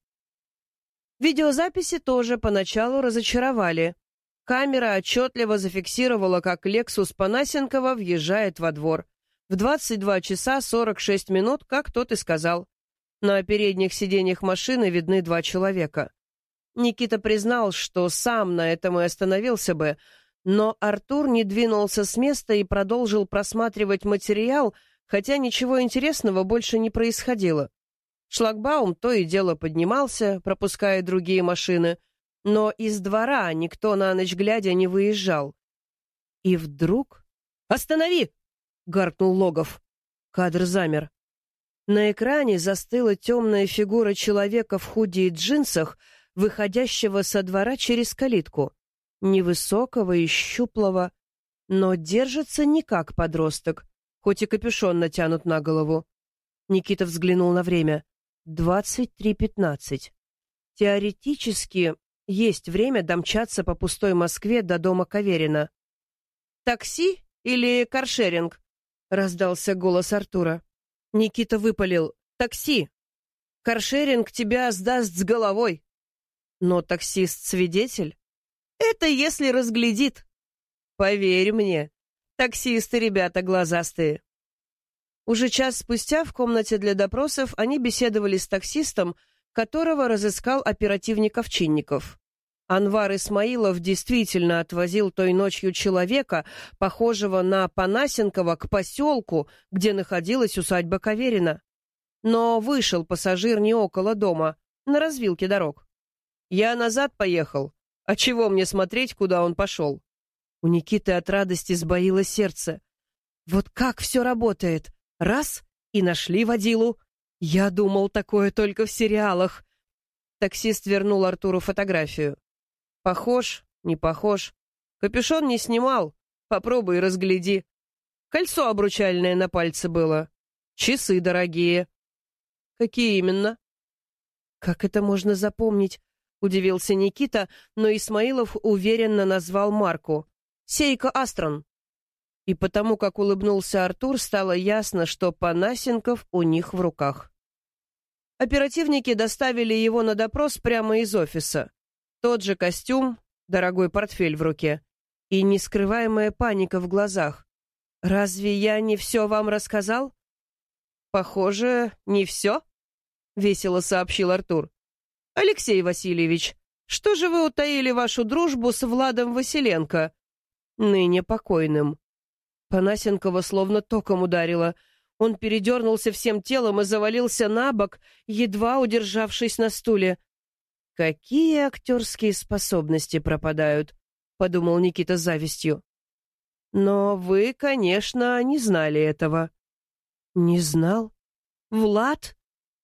Видеозаписи тоже поначалу разочаровали. Камера отчетливо зафиксировала, как «Лексус» Панасенкова въезжает во двор. В 22 часа 46 минут, как тот и сказал. На передних сиденьях машины видны 2 человека. Никита признал, что сам на этом и остановился бы, но Артур не двинулся с места и продолжил просматривать материал, хотя ничего интересного больше не происходило. Шлагбаум то и дело поднимался, пропуская другие машины, но из двора никто на ночь глядя не выезжал. И вдруг... «Останови!» — гаркнул Логов. Кадр замер. На экране застыла темная фигура человека в худи и джинсах, выходящего со двора через калитку. Невысокого и щуплого, но держится не как подросток, хоть и капюшон натянут на голову. Никита взглянул на время. 23:15. Теоретически есть время домчаться по пустой Москве до дома Каверина. «Такси или каршеринг?» — раздался голос Артура. Никита выпалил: «Такси! Каршеринг тебя сдаст с головой!» «Но таксист свидетель?» «Это если разглядит!» «Поверь мне, таксисты ребята глазастые!» Уже час спустя в комнате для допросов они беседовали с таксистом, которого разыскал оперативник Овчинников. Анвар Исмаилов действительно отвозил той ночью человека, похожего на Панасенкова, к поселку, где находилась усадьба Каверина. Но вышел пассажир не около дома, на развилке дорог. «Я назад поехал. А чего мне смотреть, куда он пошел?» У Никиты от радости сбоило сердце. Вот как все работает. Раз — и нашли водилу. Я думал, такое только в сериалах. Таксист вернул Артуру фотографию. Похож, не похож. Капюшон не снимал. Попробуй разгляди. Кольцо обручальное на пальце было. Часы дорогие. Какие именно? Как это можно запомнить? Удивился Никита, но Исмаилов уверенно назвал марку. Сейко Астрон. И потому, как улыбнулся Артур, стало ясно, что Панасенков у них в руках. Оперативники доставили его на допрос прямо из офиса. Тот же костюм, дорогой портфель в руке и нескрываемая паника в глазах. «Разве я не все вам рассказал?» «Похоже, не все», — весело сообщил Артур. «Алексей Васильевич, что же вы утаили вашу дружбу с Владом Василенко, ныне покойным?» Панасенкова словно током ударило. Он передернулся всем телом и завалился на бок, едва удержавшись на стуле. «Какие актерские способности пропадают», — подумал Никита с завистью. «Но вы, конечно, не знали этого». «Не знал? Влад?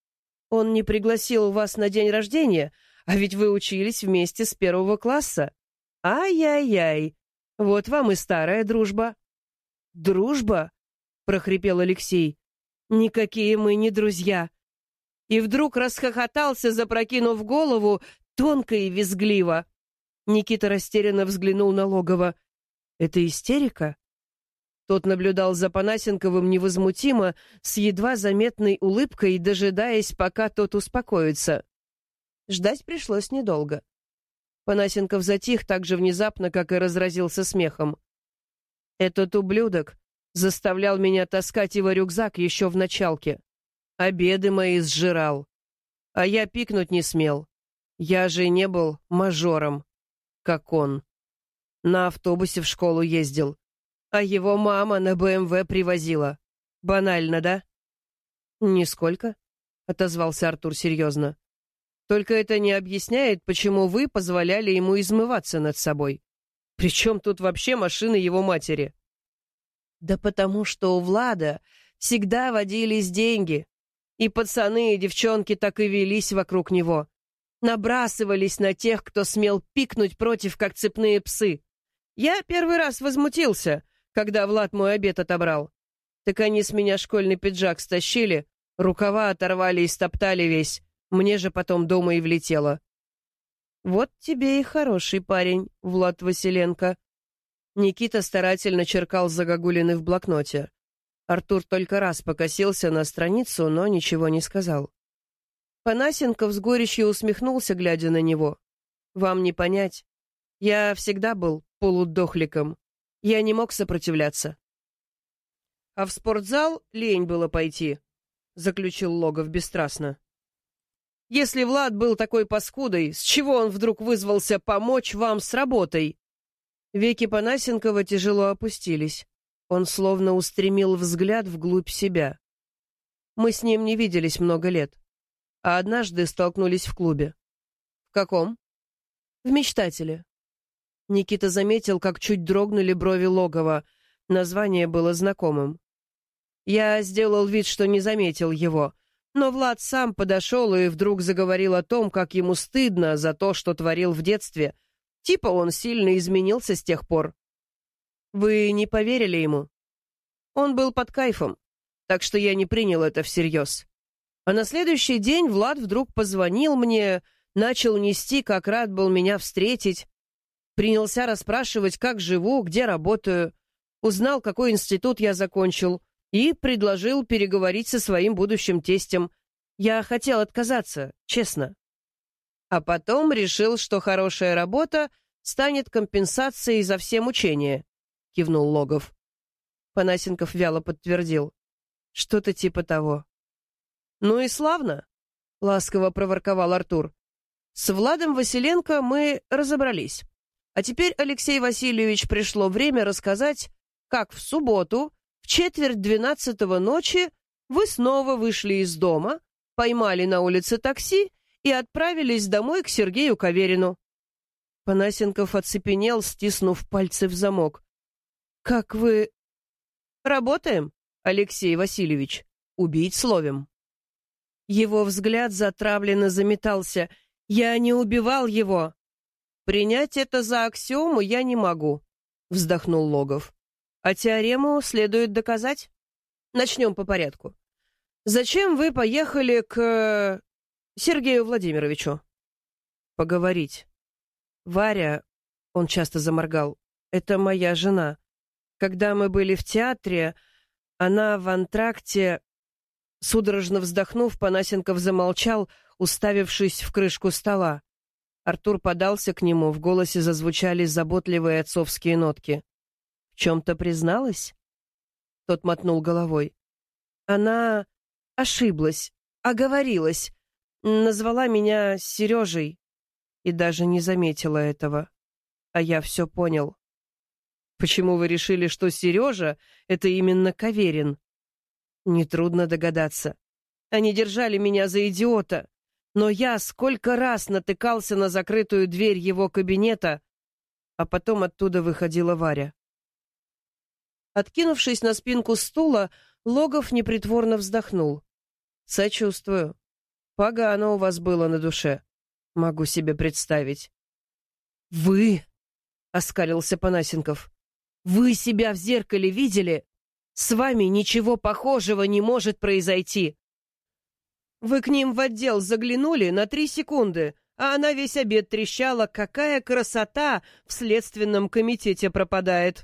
Он не пригласил вас на день рождения, а ведь вы учились вместе с 1 класса. Ай-яй-яй, вот вам и старая дружба». «Дружба?» — прохрипел Алексей. «Никакие мы не друзья». И вдруг расхохотался, запрокинув голову, тонко и визгливо. Никита растерянно взглянул на Логова. «Это истерика?» Тот наблюдал за Панасенковым невозмутимо, с едва заметной улыбкой, дожидаясь, пока тот успокоится. Ждать пришлось недолго. Панасенков затих так же внезапно, как и разразился смехом. «Этот ублюдок заставлял меня таскать его рюкзак еще в началке. Обеды мои сжирал. А я пикнуть не смел. Я же не был мажором, как он. На автобусе в школу ездил. А его мама на БМВ привозила. Банально, да?» «Нисколько», — отозвался Артур серьезно. «Только это не объясняет, почему вы позволяли ему измываться над собой. Причем тут вообще машина его матери?» «Да потому что у Влада всегда водились деньги, и пацаны и девчонки так и велись вокруг него. Набрасывались на тех, кто смел пикнуть против, как цепные псы. Я первый раз возмутился, когда Влад мой обед отобрал. Так они с меня школьный пиджак стащили, рукава оторвали и стоптали весь. Мне же потом дома и влетело». «Вот тебе и хороший парень, Влад Василенко». Никита старательно черкал загогулины в блокноте. Артур только раз покосился на страницу, но ничего не сказал. Панасенков с горечью усмехнулся, глядя на него. «Вам не понять. Я всегда был полудохликом. Я не мог сопротивляться». «А в спортзал лень было пойти», — заключил Логов бесстрастно. «Если Влад был такой паскудой, с чего он вдруг вызвался помочь вам с работой?» Веки Панасенкова тяжело опустились. Он словно устремил взгляд вглубь себя. «Мы с ним не виделись много лет, а однажды столкнулись в клубе». «В каком?» «В «Мечтателе». Никита заметил, как чуть дрогнули брови Логова. Название было знакомым. Я сделал вид, что не заметил его, но Влад сам подошел и вдруг заговорил о том, как ему стыдно за то, что творил в детстве. Типа он сильно изменился с тех пор. Вы не поверили ему? Он был под кайфом, так что я не принял это всерьез. А на следующий день Влад вдруг позвонил мне, начал нести, как рад был меня встретить. Принялся расспрашивать, как живу, где работаю. Узнал, какой институт я закончил, и предложил переговорить со своим будущим тестем. Я хотел отказаться, честно. А потом решил, что хорошая работа станет компенсацией за все мучения, кивнул Логов. Панасенков вяло подтвердил. Что-то типа того. Ну и славно, ласково проворковал Артур. С Владом Василенко мы разобрались. А теперь, Алексей Васильевич, пришло время рассказать, как в субботу в 11:45 ночи вы снова вышли из дома, поймали на улице такси и отправились домой к Сергею Каверину. Панасенков оцепенел, стиснув пальцы в замок. «Как вы...» «Работаем, Алексей Васильевич. Убить словем». Его взгляд затравленно заметался. «Я не убивал его». «Принять это за аксиому я не могу», — вздохнул Логов. «А теорему следует доказать. Начнем по порядку. Зачем вы поехали к Сергею Владимировичу?» «Поговорить. Варя...» — он часто заморгал. «Это моя жена. Когда мы были в театре, она в антракте...» Судорожно вздохнув, Панасенков замолчал, уставившись в крышку стола. Артур подался к нему, в голосе зазвучали заботливые отцовские нотки. «В чем-то призналась?» Тот мотнул головой. «Она ошиблась, оговорилась, назвала меня Сережей и даже не заметила этого. А я все понял». «Почему вы решили, что Сережа — это именно Каверин?» «Нетрудно догадаться. Они держали меня за идиота, но я сколько раз натыкался на закрытую дверь его кабинета, а потом оттуда выходила Варя». Откинувшись на спинку стула, Логов непритворно вздохнул. «Сочувствую. Погано у вас было на душе. Могу себе представить». «Вы?» — оскалился Панасенков. «Вы себя в зеркале видели? С вами ничего похожего не может произойти. Вы к ним в отдел заглянули на 3 секунды, а она весь обед трещала, какая красота в следственном комитете пропадает».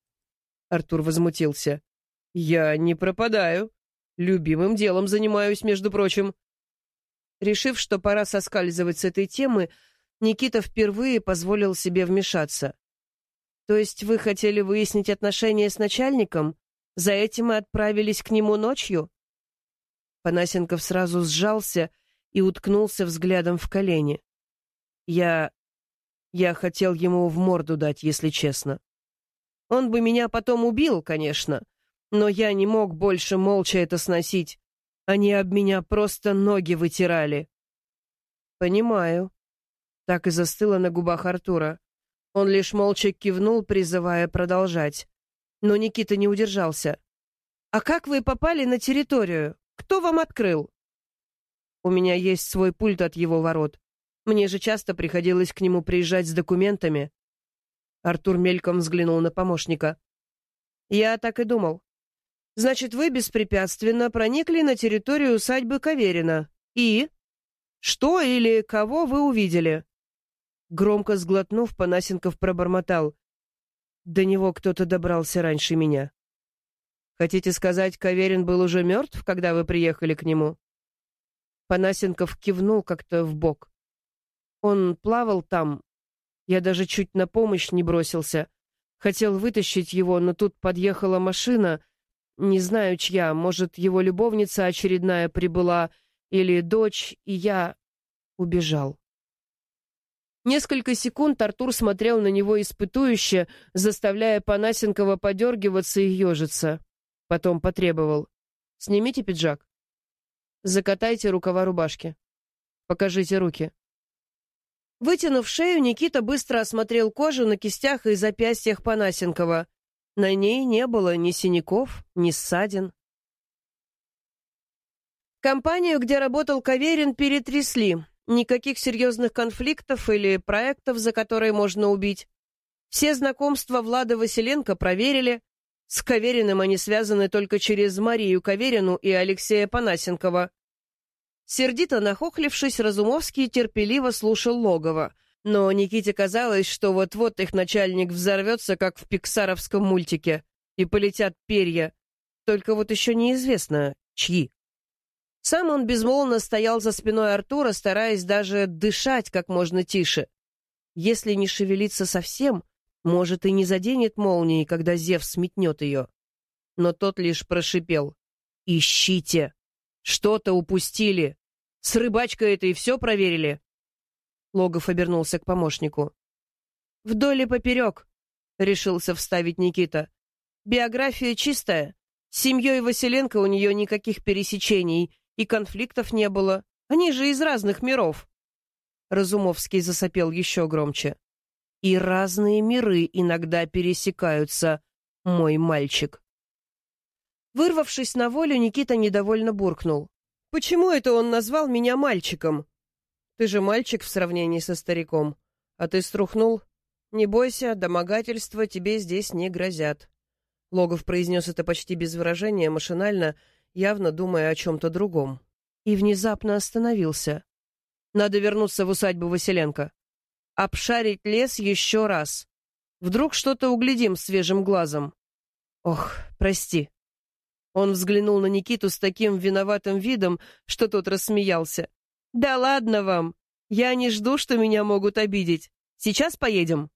Артур возмутился. «Я не пропадаю. Любимым делом занимаюсь, между прочим». Решив, что пора соскальзывать с этой темы, Никита впервые позволил себе вмешаться. «То есть вы хотели выяснить отношения с начальником? За этим и отправились к нему ночью?» Панасенков сразу сжался и уткнулся взглядом в колени. Я хотел ему в морду дать, если честно. Он бы меня потом убил, конечно, но я не мог больше молча это сносить. Они об меня просто ноги вытирали». «Понимаю». Так и застыло на губах Артура. Он лишь молча кивнул, призывая продолжать. Но Никита не удержался. «А как вы попали на территорию? Кто вам открыл?» «У меня есть свой пульт от его ворот. Мне же часто приходилось к нему приезжать с документами». Артур мельком взглянул на помощника. «Я так и думал. Значит, вы беспрепятственно проникли на территорию усадьбы Каверина. И? Что или кого вы увидели?» Громко сглотнув, Панасенков пробормотал. «До него кто-то добрался раньше меня». «Хотите сказать, Каверин был уже мертв, когда вы приехали к нему?» Панасенков кивнул как-то вбок. «Он плавал там. Я даже чуть на помощь не бросился. Хотел вытащить его, но тут подъехала машина. Не знаю, чья. Может, его любовница очередная прибыла, или дочь, и я убежал». Несколько секунд Артур смотрел на него испытующе, заставляя Панасенкова подергиваться и ежиться. Потом потребовал. «Снимите пиджак. Закатайте рукава рубашки. Покажите руки». Вытянув шею, Никита быстро осмотрел кожу на кистях и запястьях Панасенкова. На ней не было ни синяков, ни ссадин. Компанию, где работал Каверин, перетрясли. Никаких серьезных конфликтов или проектов, за которые можно убить. Все знакомства Влада Василенко проверили. С Кавериным они связаны только через Марию Каверину и Алексея Панасенкова. Сердито нахохлившись, Разумовский терпеливо слушал Логова. Но Никите казалось, что вот-вот их начальник взорвется, как в пиксаровском мультике, и полетят перья. Только вот еще неизвестно, чьи. Сам он безмолвно стоял за спиной Артура, стараясь даже дышать как можно тише. Если не шевелиться совсем, может, и не заденет молнией, когда Зевс метнет ее. Но тот лишь прошипел. «Ищите! Что-то упустили! С рыбачкой это и все проверили?» Логов обернулся к помощнику. «Вдоль и поперек», — решился вставить Никита. «Биография чистая. С семьей Василенко у нее никаких пересечений, и конфликтов не было. Они же из разных миров». Разумовский засопел еще громче. «И разные миры иногда пересекаются, мой мальчик». Вырвавшись на волю, Никита недовольно буркнул. «Почему это он назвал меня мальчиком? Ты же мальчик в сравнении со стариком. А ты струхнул? Не бойся, домогательства тебе здесь не грозят». Логов произнес это почти без выражения, машинально, явно думая о чем-то другом. И внезапно остановился. «Надо вернуться в усадьбу Василенко. Обшарить лес еще раз. Вдруг что-то углядим свежим глазом. Ох, прости. Он взглянул на Никиту с таким виноватым видом, что тот рассмеялся. Да ладно вам. Я не жду, что меня могут обидеть. Сейчас поедем.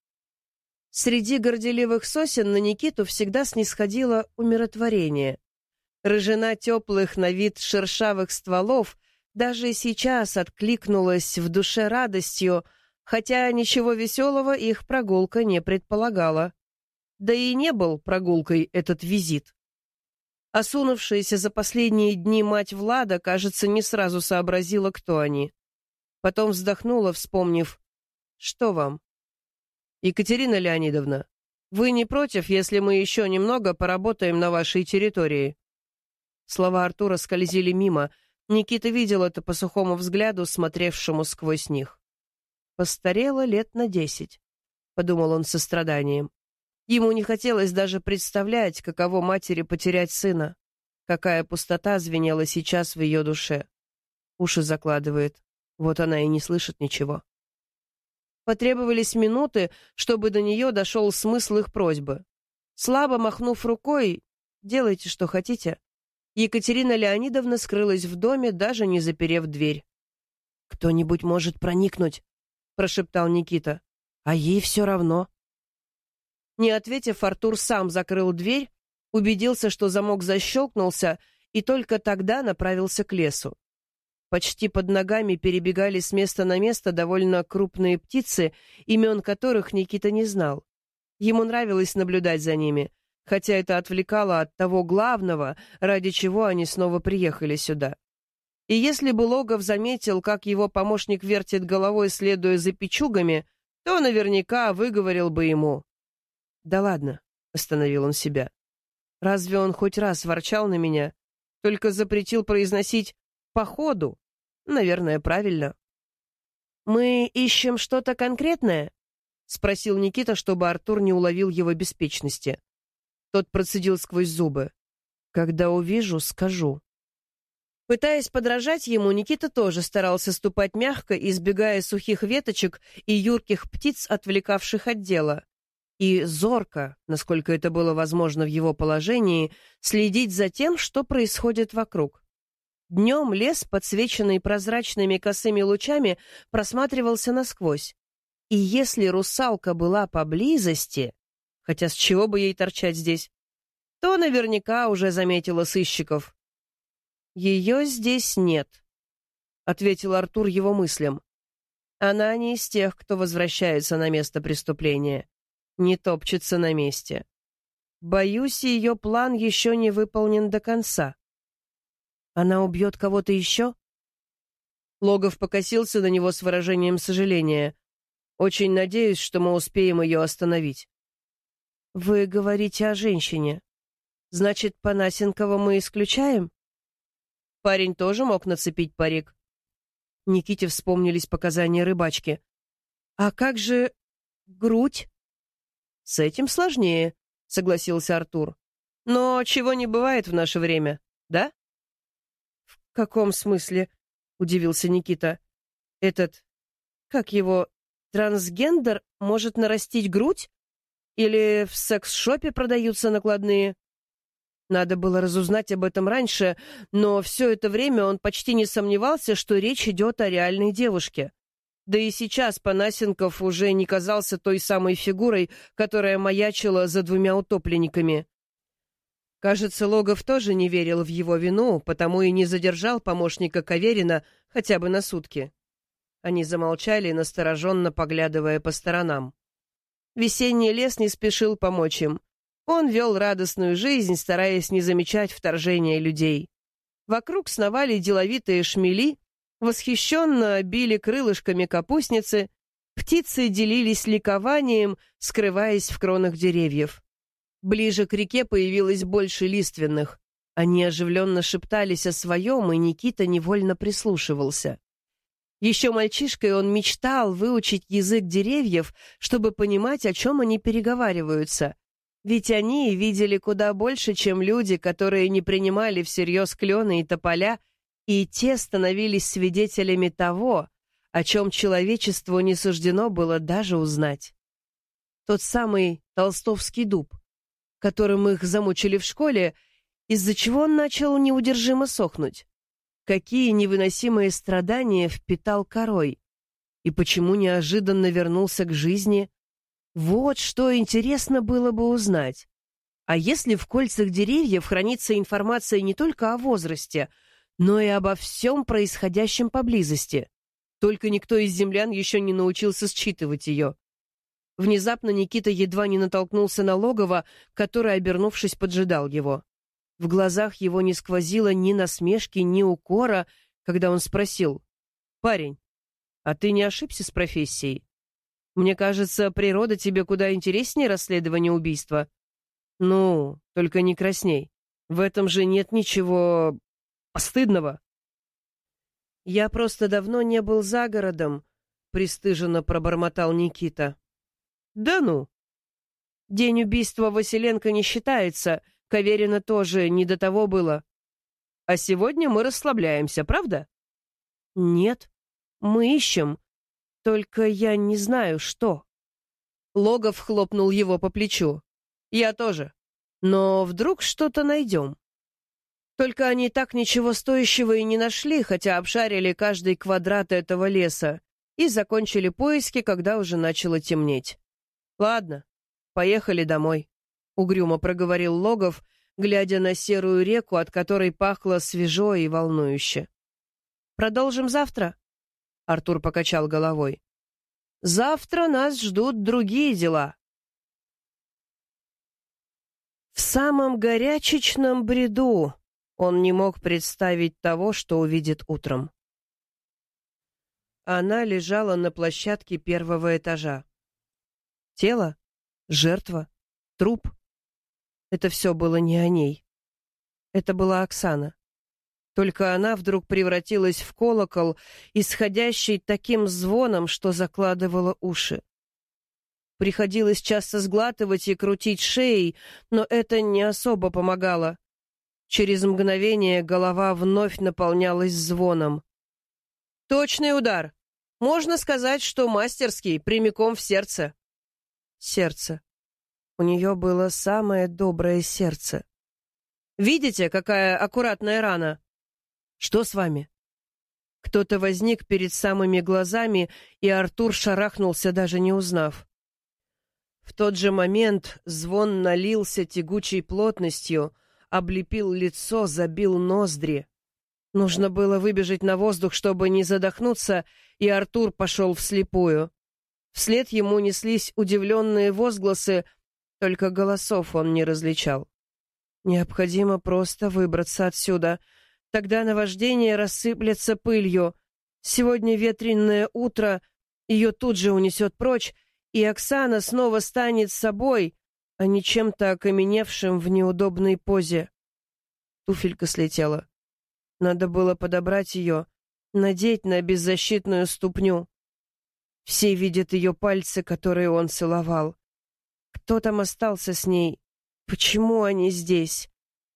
Среди горделивых сосен на Никиту всегда снисходило умиротворение. Рыжина теплых на вид шершавых стволов даже сейчас откликнулась в душе радостью, хотя ничего веселого их прогулка не предполагала. Да и не был прогулкой этот визит. Осунувшаяся за последние дни мать Влада, кажется, не сразу сообразила, кто они. Потом вздохнула, вспомнив: «Что вам?» «Екатерина Леонидовна, вы не против, если мы еще немного поработаем на вашей территории?» Слова Артура скользили мимо. Никита видел это по сухому взгляду, смотревшему сквозь них. «Постарела лет на 10», — подумал он со страданием. Ему не хотелось даже представлять, каково матери потерять сына. Какая пустота звенела сейчас в ее душе. Уши закладывает. Вот она и не слышит ничего. Потребовались минуты, чтобы до нее дошел смысл их просьбы. Слабо махнув рукой: «Делайте, что хотите», Екатерина Леонидовна скрылась в доме, даже не заперев дверь. «Кто-нибудь может проникнуть», — прошептал Никита. «А ей все равно». Не ответив, Артур сам закрыл дверь, убедился, что замок защелкнулся, и только тогда направился к лесу. Почти под ногами перебегали с места на место довольно крупные птицы, имен которых Никита не знал. Ему нравилось наблюдать за ними, хотя это отвлекало от того главного, ради чего они снова приехали сюда. И если бы Логов заметил, как его помощник вертит головой, следуя за печугами, то наверняка выговорил бы ему. «Да ладно», — остановил он себя. «Разве он хоть раз ворчал на меня? Только запретил произносить «по ходу». Наверное, правильно». «Мы ищем что-то конкретное?» — спросил Никита, чтобы Артур не уловил его беспечности. Тот процедил сквозь зубы. «Когда увижу, скажу». Пытаясь подражать ему, Никита тоже старался ступать мягко, избегая сухих веточек и юрких птиц, отвлекавших от дела. И зорко, насколько это было возможно в его положении, следить за тем, что происходит вокруг. Днем лес, подсвеченный прозрачными косыми лучами, просматривался насквозь. И если русалка была поблизости, хотя с чего бы ей торчать здесь, то наверняка уже заметила сыщиков. «Ее здесь нет», — ответил Артур его мыслям. «Она не из тех, кто возвращается на место преступления, не топчется на месте. Боюсь, ее план еще не выполнен до конца». «Она убьет кого-то еще?» Логов покосился на него с выражением сожаления. «Очень надеюсь, что мы успеем ее остановить». «Вы говорите о женщине. Значит, Панасенкова мы исключаем?» Парень тоже мог нацепить парик. Никите вспомнились показания рыбачки. «А как же грудь?» «С этим сложнее», — согласился Артур. «Но чего не бывает в наше время, да?» «В каком смысле?» — удивился Никита. «Этот, как его, трансгендер может нарастить грудь? Или в секс-шопе продаются накладные?» Надо было разузнать об этом раньше, но все это время он почти не сомневался, что речь идет о реальной девушке. Да и сейчас Панасенков уже не казался той самой фигурой, которая маячила за двумя утопленниками. Кажется, Логов тоже не верил в его вину, потому и не задержал помощника Каверина хотя бы на сутки. Они замолчали, настороженно поглядывая по сторонам. Весенний лес не спешил помочь им. Он вел радостную жизнь, стараясь не замечать вторжения людей. Вокруг сновали деловитые шмели, восхищенно били крылышками капустницы, птицы делились ликованием, скрываясь в кронах деревьев. Ближе к реке появилось больше лиственных. Они оживленно шептались о своем, и Никита невольно прислушивался. Еще мальчишкой он мечтал выучить язык деревьев, чтобы понимать, о чем они переговариваются. Ведь они видели куда больше, чем люди, которые не принимали всерьез клены и тополя, и те становились свидетелями того, о чем человечеству не суждено было даже узнать. Тот самый толстовский дуб. которым их замучили в школе, из-за чего он начал неудержимо сохнуть? Какие невыносимые страдания впитал корой? И почему неожиданно вернулся к жизни? Вот что интересно было бы узнать. А если в кольцах деревьев хранится информация не только о возрасте, но и обо всем происходящем поблизости? Только никто из землян еще не научился считывать ее. Внезапно Никита едва не натолкнулся на логово, который, обернувшись, поджидал его. В глазах его не сквозило ни насмешки, ни укора, когда он спросил: «Парень, а ты не ошибся с профессией? Мне кажется, природа тебе куда интереснее расследования убийства». «Ну, только не красней. В этом же нет ничего постыдного». «Я просто давно не был за городом», — пристыженно пробормотал Никита. «Да ну! День убийства Василенко не считается, Каверина тоже не до того было. А сегодня мы расслабляемся, правда?» «Нет, мы ищем. Только я не знаю, что». Логов хлопнул его по плечу. «Я тоже. Но вдруг что-то найдем». Только они так ничего стоящего и не нашли, хотя обшарили каждый квадрат этого леса и закончили поиски, когда уже начало темнеть. «Ладно, поехали домой», — угрюмо проговорил Логов, глядя на серую реку, от которой пахло свежо и волнующе. «Продолжим завтра?» — Артур покачал головой. «Завтра нас ждут другие дела». В самом горячечном бреду он не мог представить того, что увидит утром. Она лежала на площадке первого этажа. Тело, жертва, труп — это все было не о ней. Это была Оксана. Только она вдруг превратилась в колокол, исходящий таким звоном, что закладывала уши. Приходилось часто сглатывать и крутить шеей, но это не особо помогало. Через мгновение голова вновь наполнялась звоном. Точный удар. Можно сказать, что мастерский, прямиком в сердце. Сердце. У нее было самое доброе сердце. Видите, какая аккуратная рана? Что с вами? Кто-то возник перед самыми глазами, и Артур шарахнулся, даже не узнав. В тот же момент звон налился тягучей плотностью, облепил лицо, забил ноздри. Нужно было выбежать на воздух, чтобы не задохнуться, и Артур пошел вслепую. Вслед ему неслись удивленные возгласы, только голосов он не различал. Необходимо просто выбраться отсюда. Тогда наваждение рассыплется пылью. Сегодня ветреное утро, ее тут же унесет прочь, и Оксана снова станет собой, а не чем-то окаменевшим в неудобной позе. Туфелька слетела. Надо было подобрать ее, надеть на беззащитную ступню. Все видят ее пальцы, которые он целовал. Кто там остался с ней? Почему они здесь?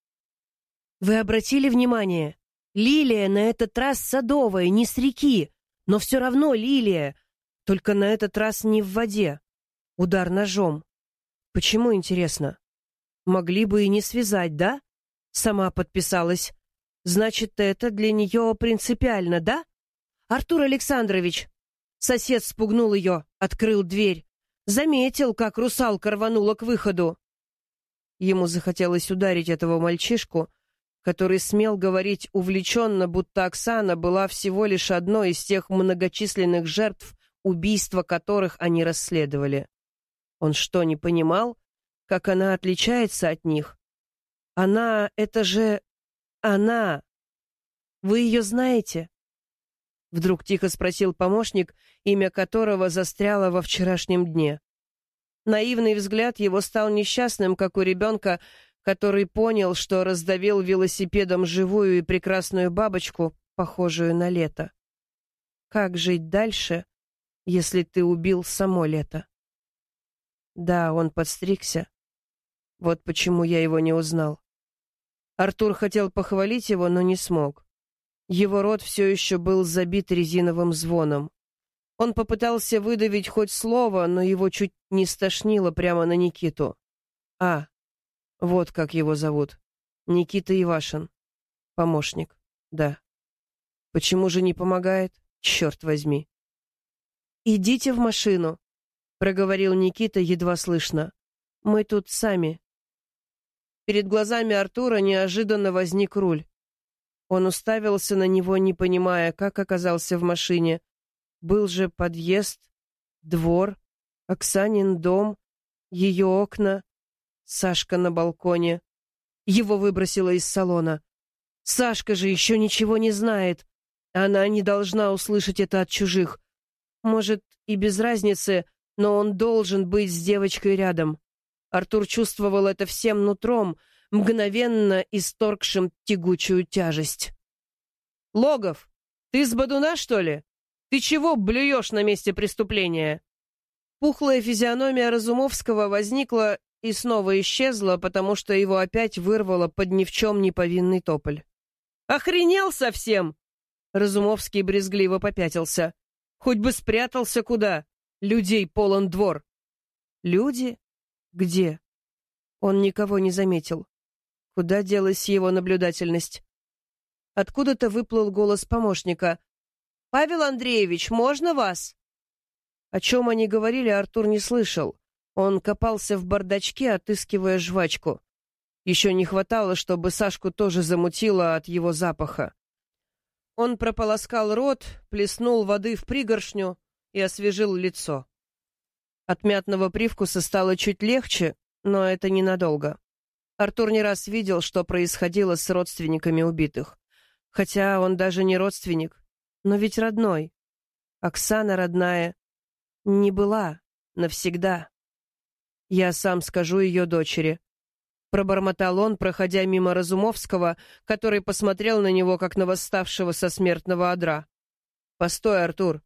Вы обратили внимание? Лилия на этот раз садовая, не с реки, но все равно лилия, только на этот раз не в воде. Удар ножом. Почему, интересно? Могли бы и не связать, да? Сама подписалась. Значит, это для нее принципиально, да? Артур Александрович. Сосед спугнул ее, открыл дверь. Заметил, как русалка рванула к выходу. Ему захотелось ударить этого мальчишку, который смел говорить увлеченно, будто Оксана была всего лишь одной из тех многочисленных жертв, убийства которых они расследовали. Он что, не понимал, как она отличается от них? Она — это же... она. Вы ее знаете? Вдруг тихо спросил помощник, имя которого застряло во вчерашнем дне. Наивный взгляд его стал несчастным, как у ребенка, который понял, что раздавил велосипедом живую и прекрасную бабочку, похожую на лето. Как жить дальше, если ты убил само лето? Да, он подстригся. Вот почему я его не узнал. Артур хотел похвалить его, но не смог. Его рот все еще был забит резиновым звоном. Он попытался выдавить хоть слово, но его чуть не стошнило прямо на Никиту. Вот как его зовут. Никита Ивашин. Помощник. Да. Почему же не помогает? Черт возьми. «Идите в машину», — проговорил Никита едва слышно. «Мы тут сами». Перед глазами Артура неожиданно возник руль. Он уставился на него, не понимая, как оказался в машине. Был же подъезд, двор, Оксанин дом, ее окна, Сашка на балконе. Его выбросило из салона. Сашка же еще ничего не знает. Она не должна услышать это от чужих. Может, и без разницы, но он должен быть с девочкой рядом. Артур чувствовал это всем нутром, мгновенно исторгшим тягучую тяжесть. «Логов, ты с Бодуна, что ли? Ты чего блюешь на месте преступления?» Пухлая физиономия Разумовского возникла и снова исчезла, потому что его опять вырвало под ни в чем не повинный тополь. «Охренел совсем!» Разумовский брезгливо попятился. «Хоть бы спрятался куда! Людей полон двор!» «Люди? Где?» Он никого не заметил. Куда делась его наблюдательность? Откуда-то выплыл голос помощника. «Павел Андреевич, можно вас?» О чем они говорили, Артур не слышал. Он копался в бардачке, отыскивая жвачку. Еще не хватало, чтобы Сашку тоже замутило от его запаха. Он прополоскал рот, плеснул воды в пригоршню и освежил лицо. От мятного привкуса стало чуть легче, но это ненадолго. Артур не раз видел, что происходило с родственниками убитых. Хотя он даже не родственник, но ведь родной. Оксана родная не была навсегда. Я сам скажу ее дочери. Пробормотал он, проходя мимо Разумовского, который посмотрел на него, как на восставшего со смертного одра. «Постой, Артур.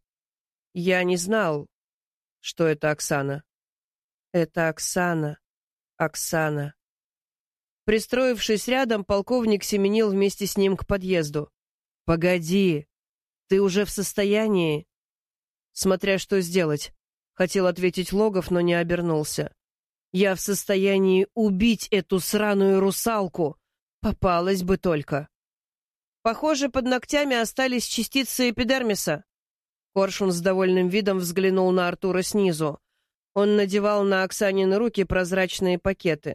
Я не знал, что это Оксана». «Это Оксана. Оксана». Пристроившись рядом, полковник семенил вместе с ним к подъезду. «Погоди, ты уже в состоянии?» «Смотря что сделать», — хотел ответить Логов, но не обернулся. «Я в состоянии убить эту сраную русалку. Попалась бы только». Похоже, под ногтями остались частицы эпидермиса. Коршун с довольным видом взглянул на Артура снизу. Он надевал на Оксанины руки прозрачные пакеты.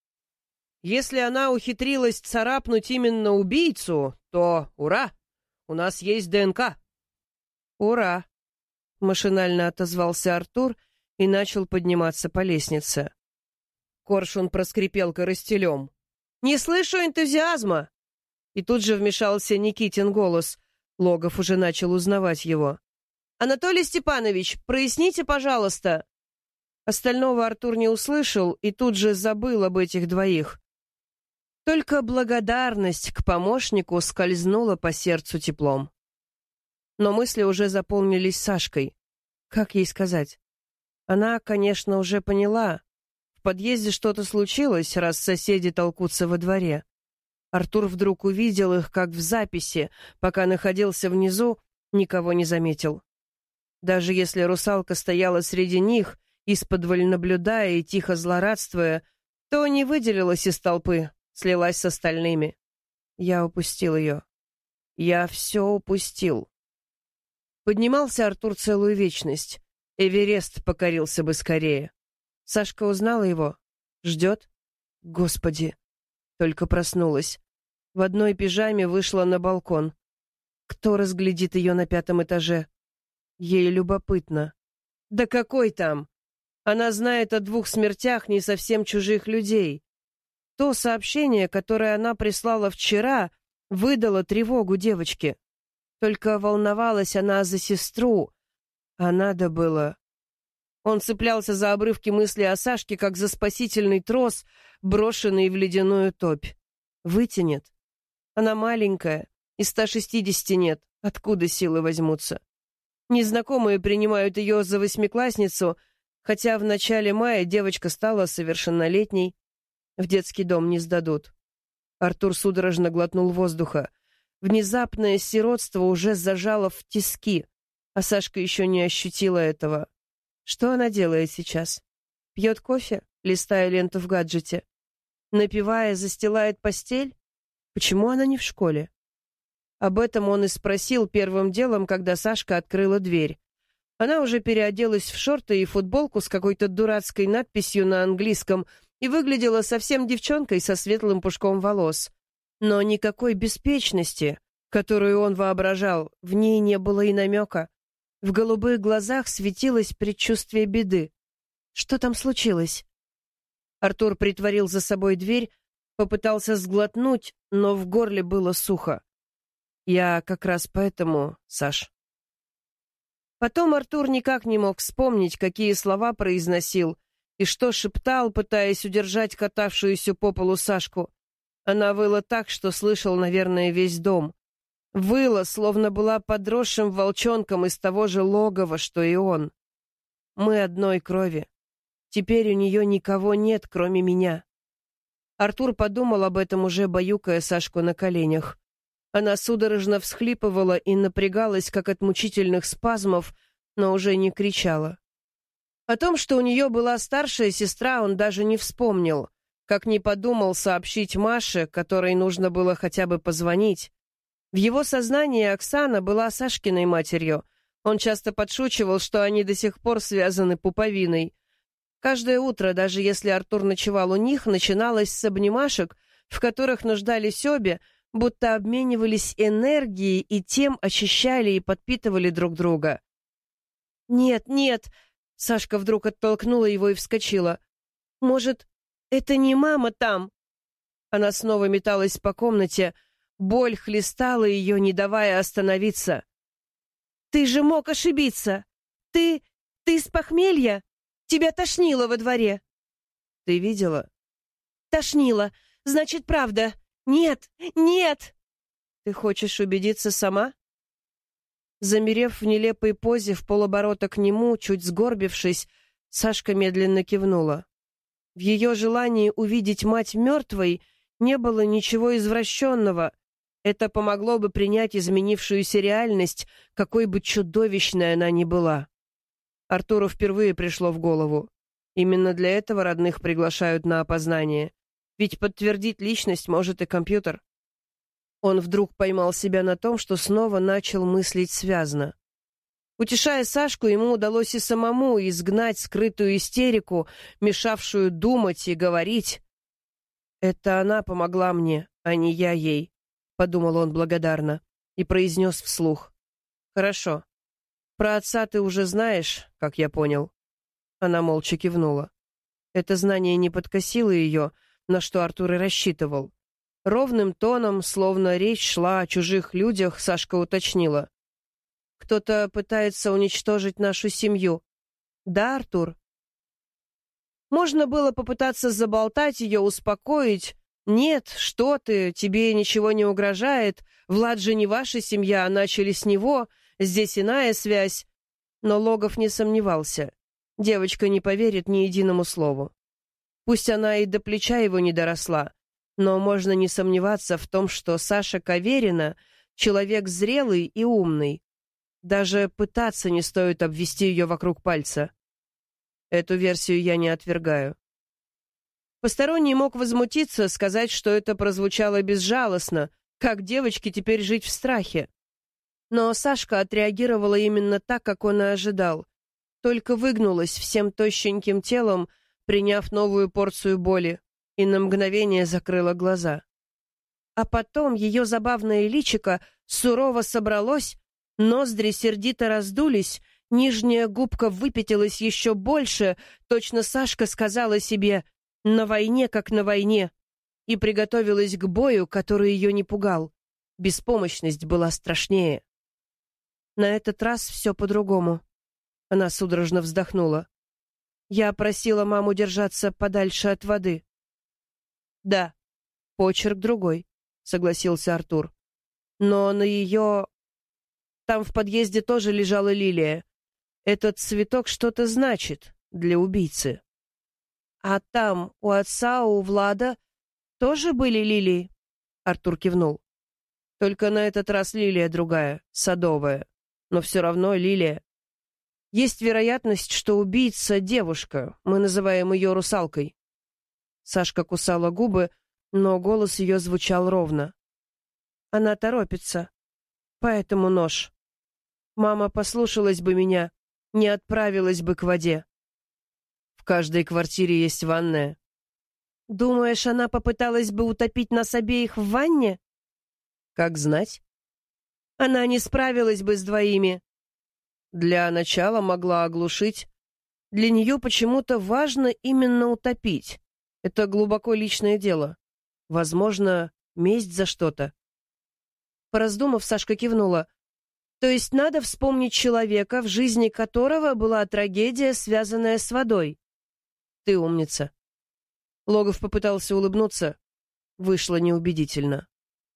«Если она ухитрилась царапнуть именно убийцу, то ура! У нас есть ДНК». «Ура!» — машинально отозвался Артур и начал подниматься по лестнице. Коршун проскрипел коростелем. «Не слышу энтузиазма!» И тут же вмешался Никитин голос. Логов уже начал узнавать его. «Анатолий Степанович, проясните, пожалуйста!» Остального Артур не услышал и тут же забыл об этих двоих. Только благодарность к помощнику скользнула по сердцу теплом. Но мысли уже заполнились Сашкой. Как ей сказать? Она, конечно, уже поняла. В подъезде что-то случилось, раз соседи толкутся во дворе. Артур вдруг увидел их, как в записи, пока находился внизу, никого не заметил. Даже если русалка стояла среди них, исподволь наблюдая и тихо злорадствуя, то не выделилась из толпы, слилась с остальными. Я упустил ее. Я все упустил. Поднимался Артур целую вечность. Эверест покорился бы скорее. Сашка узнала его. Ждет? Господи. Только проснулась. В одной пижаме вышла на балкон. Кто разглядит ее на 5-м этаже? Ей любопытно. Да какой там? Она знает о 2 смертях не совсем чужих людей. То сообщение, которое она прислала вчера, выдало тревогу девочке. Только волновалась она за сестру, а надо было... Он цеплялся за обрывки мысли о Сашке, как за спасительный трос, брошенный в ледяную топь. Вытянет. Она маленькая, и 160 нет. Откуда силы возьмутся? Незнакомые принимают ее за 8-классницу, хотя в начале мая девочка стала совершеннолетней. В детский дом не сдадут. Артур судорожно глотнул воздуха. Внезапное сиротство уже зажало в тиски, а Сашка еще не ощутила этого. Что она делает сейчас? Пьет кофе, листая ленту в гаджете? Напевая, застилает постель? Почему она не в школе? Об этом он и спросил первым делом, когда Сашка открыла дверь. Она уже переоделась в шорты и футболку с какой-то дурацкой надписью на английском и выглядела совсем девчонкой со светлым пушком волос. Но никакой беспечности, которую он воображал, в ней не было и намека. В голубых глазах светилось предчувствие беды. Что там случилось? Артур притворил за собой дверь, попытался сглотнуть, но в горле было сухо. Я как раз поэтому, Саш. Потом Артур никак не мог вспомнить, какие слова произносил и что шептал, пытаясь удержать катавшуюся по полу Сашку. Она выла так, что слышал, наверное, весь дом. Выла, словно была подросшим волчонком из того же логова, что и он. Мы одной крови. Теперь у нее никого нет, кроме меня. Артур подумал об этом, уже баюкая Сашку на коленях. Она судорожно всхлипывала и напрягалась, как от мучительных спазмов, но уже не кричала. О том, что у нее была старшая сестра, он даже не вспомнил, как не подумал сообщить Маше, которой нужно было хотя бы позвонить. В его сознании Оксана была Сашкиной матерью. Он часто подшучивал, что они до сих пор связаны пуповиной. Каждое утро, даже если Артур ночевал у них, начиналось с обнимашек, в которых нуждались обе, будто обменивались энергией и тем очищали и подпитывали друг друга. «Нет, нет!» — Сашка вдруг оттолкнула его и вскочила. «Может, это не мама там?» Она снова металась по комнате. Боль хлестала ее, не давая остановиться. «Ты же мог ошибиться! Ты с похмелья? Тебя тошнило во дворе!» «Ты видела?» «Тошнило! Значит, правда! Нет! Нет!» «Ты хочешь убедиться сама?» Замерев в нелепой позе в полоборота к нему, чуть сгорбившись, Сашка медленно кивнула. В ее желании увидеть мать мертвой не было ничего извращенного. Это помогло бы принять изменившуюся реальность, какой бы чудовищной она ни была. Артуру впервые пришло в голову. Именно для этого родных приглашают на опознание. Ведь подтвердить личность может и компьютер. Он вдруг поймал себя на том, что снова начал мыслить связно. Утешая Сашку, ему удалось и самому изгнать скрытую истерику, мешавшую думать и говорить. «Это она помогла мне, а не я ей», — подумал он благодарно и произнес вслух. «Хорошо. Про отца ты уже знаешь, как я понял». Она молча кивнула. Это знание не подкосило ее, на что Артур и рассчитывал. Ровным тоном, словно речь шла о чужих людях, Сашка уточнила. «Кто-то пытается уничтожить нашу семью. Да, Артур?» Можно было попытаться заболтать ее, успокоить. «Нет, что ты, тебе ничего не угрожает. Влад же не ваша семья, начали с него. Здесь иная связь». Но Логов не сомневался. Девочка не поверит ни единому слову. Пусть она и до плеча его не доросла, но можно не сомневаться в том, что Саша Каверина — человек зрелый и умный. Даже пытаться не стоит обвести ее вокруг пальца. Эту версию я не отвергаю. Посторонний мог возмутиться, сказать, что это прозвучало безжалостно, как девочке теперь жить в страхе. Но Сашка отреагировала именно так, как он и ожидал. Только выгнулась всем тощеньким телом, приняв новую порцию боли, и на мгновение закрыла глаза. А потом ее забавное личико сурово собралось, ноздри сердито раздулись, нижняя губка выпятилась еще больше, точно Сашка сказала себе «на войне, как на войне», и приготовилась к бою, который ее не пугал. Беспомощность была страшнее. На этот раз все по-другому. Она судорожно вздохнула. Я просила маму держаться подальше от воды. Да, почерк другой, согласился Артур. Но на ее... Там в подъезде тоже лежала лилия. Этот цветок что-то значит для убийцы. А там у отца, у Влада тоже были лилии? Артур кивнул. Только на этот раз лилия другая, садовая. Но все равно лилия. Есть вероятность, что убийца — девушка. Мы называем ее русалкой. Сашка кусала губы, но голос ее звучал ровно. Она торопится, поэтому нож. Мама послушалась бы меня, не отправилась бы к воде. В каждой квартире есть ванная. Думаешь, она попыталась бы утопить нас обеих в ванне? Как знать. Она не справилась бы с двоими. Для начала могла оглушить. Для нее почему-то важно именно утопить. Это глубоко личное дело. Возможно, месть за что-то. Пораздумав, Сашка кивнула. То есть надо вспомнить человека, в жизни которого была трагедия, связанная с водой. Ты умница. Логов попытался улыбнуться. Вышло неубедительно.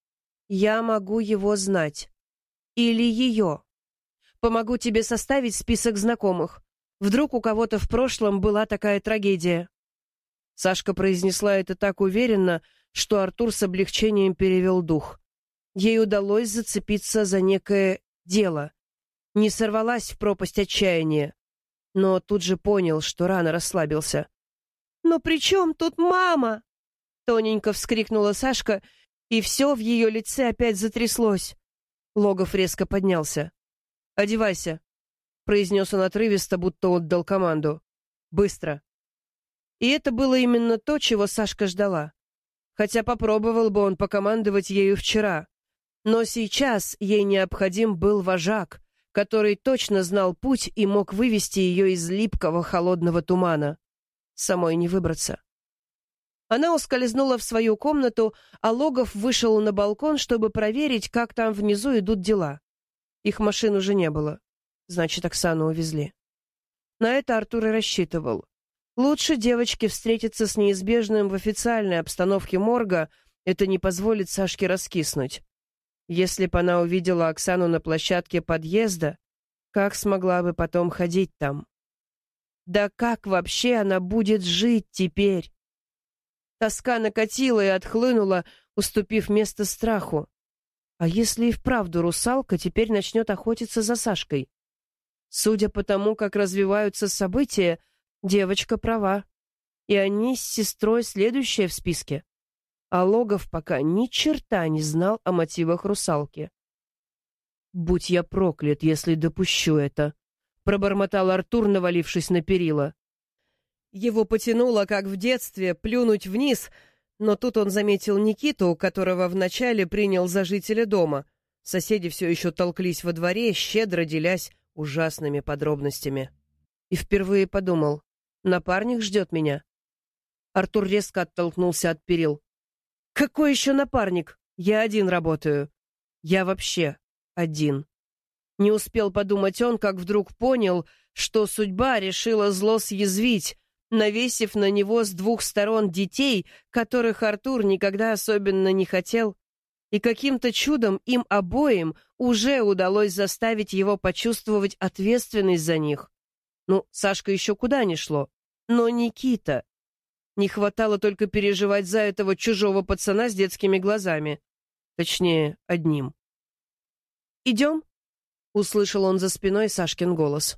Я могу его знать. Или ее. Помогу тебе составить список знакомых. Вдруг у кого-то в прошлом была такая трагедия. Сашка произнесла это так уверенно, что Артур с облегчением перевел дух. Ей удалось зацепиться за некое дело. Не сорвалась в пропасть отчаяния. Но тут же понял, что рано расслабился. «Но при чем тут мама?» Тоненько вскрикнула Сашка, и все в ее лице опять затряслось. Логов резко поднялся. «Одевайся», — произнес он отрывисто, будто отдал команду. «Быстро». И это было именно то, чего Сашка ждала. Хотя попробовал бы он покомандовать ею вчера. Но сейчас ей необходим был вожак, который точно знал путь и мог вывести ее из липкого холодного тумана. Самой не выбраться. Она ускользнула в свою комнату, а Логов вышел на балкон, чтобы проверить, как там внизу идут дела. Их машин уже не было. Значит, Оксану увезли. На это Артур и рассчитывал. Лучше девочке встретиться с неизбежным в официальной обстановке морга, это не позволит Сашке раскиснуть. Если бы она увидела Оксану на площадке подъезда, как смогла бы потом ходить там? Да как вообще она будет жить теперь? Тоска накатила и отхлынула, уступив место страху. А если и вправду русалка теперь начнет охотиться за Сашкой? Судя по тому, как развиваются события, девочка права. И они с сестрой следующие в списке. А Логов пока ни черта не знал о мотивах русалки. «Будь я проклят, если допущу это», — пробормотал Артур, навалившись на перила. Его потянуло, как в детстве, плюнуть вниз, но тут он заметил Никиту, которого вначале принял за жителя дома. Соседи все еще толклись во дворе, щедро делясь ужасными подробностями. И впервые подумал: напарник ждет меня. Артур резко оттолкнулся от перил. «Какой еще напарник? Я один работаю. Я вообще один». Не успел подумать он, как вдруг понял, что судьба решила зло съязвить, навесив на него с двух сторон детей, которых Артур никогда особенно не хотел, и каким-то чудом им обоим уже удалось заставить его почувствовать ответственность за них. Ну, Сашка еще куда ни шло, но Никита. Не хватало только переживать за этого чужого пацана с детскими глазами. Точнее, одним. «Идем?» — услышал он за спиной Сашкин голос.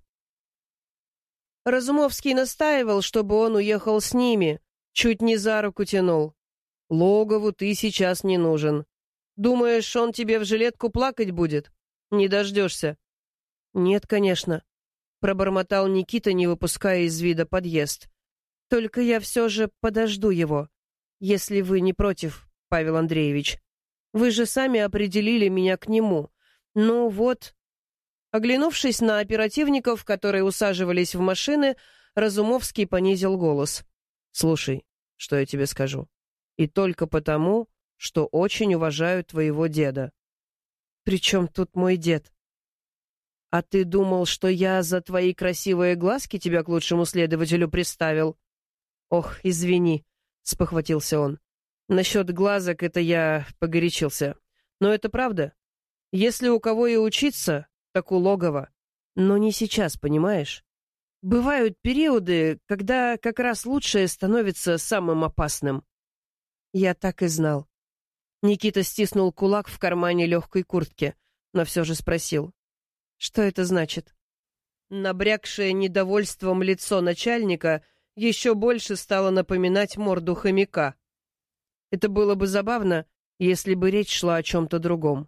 Разумовский настаивал, чтобы он уехал с ними, чуть не за руку тянул. «Логову ты сейчас не нужен. Думаешь, он тебе в жилетку плакать будет? Не дождешься». «Нет, конечно», — пробормотал Никита, не выпуская из вида подъезд. «Только я все же подожду его, если вы не против, Павел Андреевич. Вы же сами определили меня к нему. Ну вот...» Оглянувшись на оперативников, которые усаживались в машины, Разумовский понизил голос. «Слушай, что я тебе скажу. И только потому, что очень уважаю твоего деда». «При чем тут мой дед?» «А ты думал, что я за твои красивые глазки тебя к лучшему следователю приставил?» «Ох, извини», — спохватился он. «Насчет глазок это я погорячился. Но это правда. Если у кого и учиться, так у Логова. Но не сейчас, понимаешь? Бывают периоды, когда как раз лучшее становится самым опасным». Я так и знал. Никита стиснул кулак в кармане легкой куртки, но все же спросил: «Что это значит?» Набрякшее недовольством лицо начальника еще больше стала напоминать морду хомяка. Это было бы забавно, если бы речь шла о чем-то другом.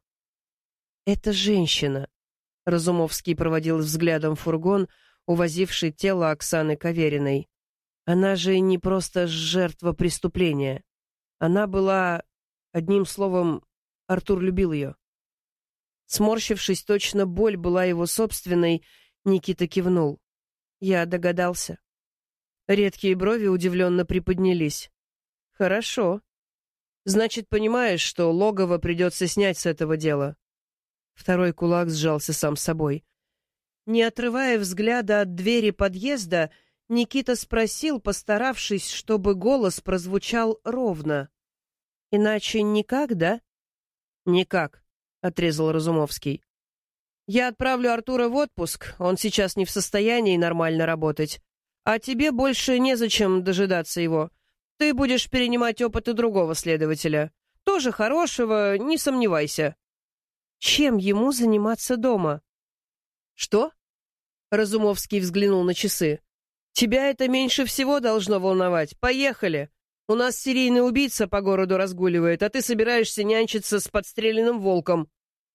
«Это женщина», — Разумовский проводил взглядом фургон, увозивший тело Оксаны Кавериной. «Она же не просто жертва преступления. Она была... Одним словом, Артур любил ее». Сморщившись, точно боль была его собственной, Никита кивнул. «Я догадался». Редкие брови удивленно приподнялись. «Хорошо. Значит, понимаешь, что логово придется снять с этого дела?» Второй кулак сжался сам собой. Не отрывая взгляда от двери подъезда, Никита спросил, постаравшись, чтобы голос прозвучал ровно. «Иначе никак, да?» «Никак», — отрезал Разумовский. «Я отправлю Артура в отпуск, он сейчас не в состоянии нормально работать. А тебе больше незачем дожидаться его. Ты будешь перенимать опыты другого следователя. Тоже хорошего, не сомневайся». «Чем ему заниматься дома?» «Что?» Разумовский взглянул на часы. «Тебя это меньше всего должно волновать. Поехали. У нас серийный убийца по городу разгуливает, а ты собираешься нянчиться с подстреленным волком».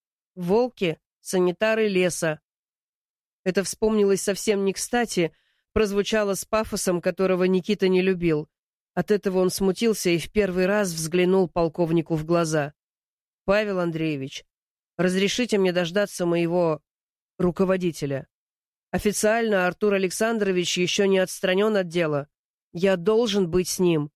«Волки — санитары леса». Это вспомнилось совсем не кстати, прозвучало с пафосом, которого Никита не любил. От этого он смутился и в первый раз взглянул полковнику в глаза. «Павел Андреевич, разрешите мне дождаться моего руководителя. Официально Артур Александрович еще не отстранен от дела. Я должен быть с ним».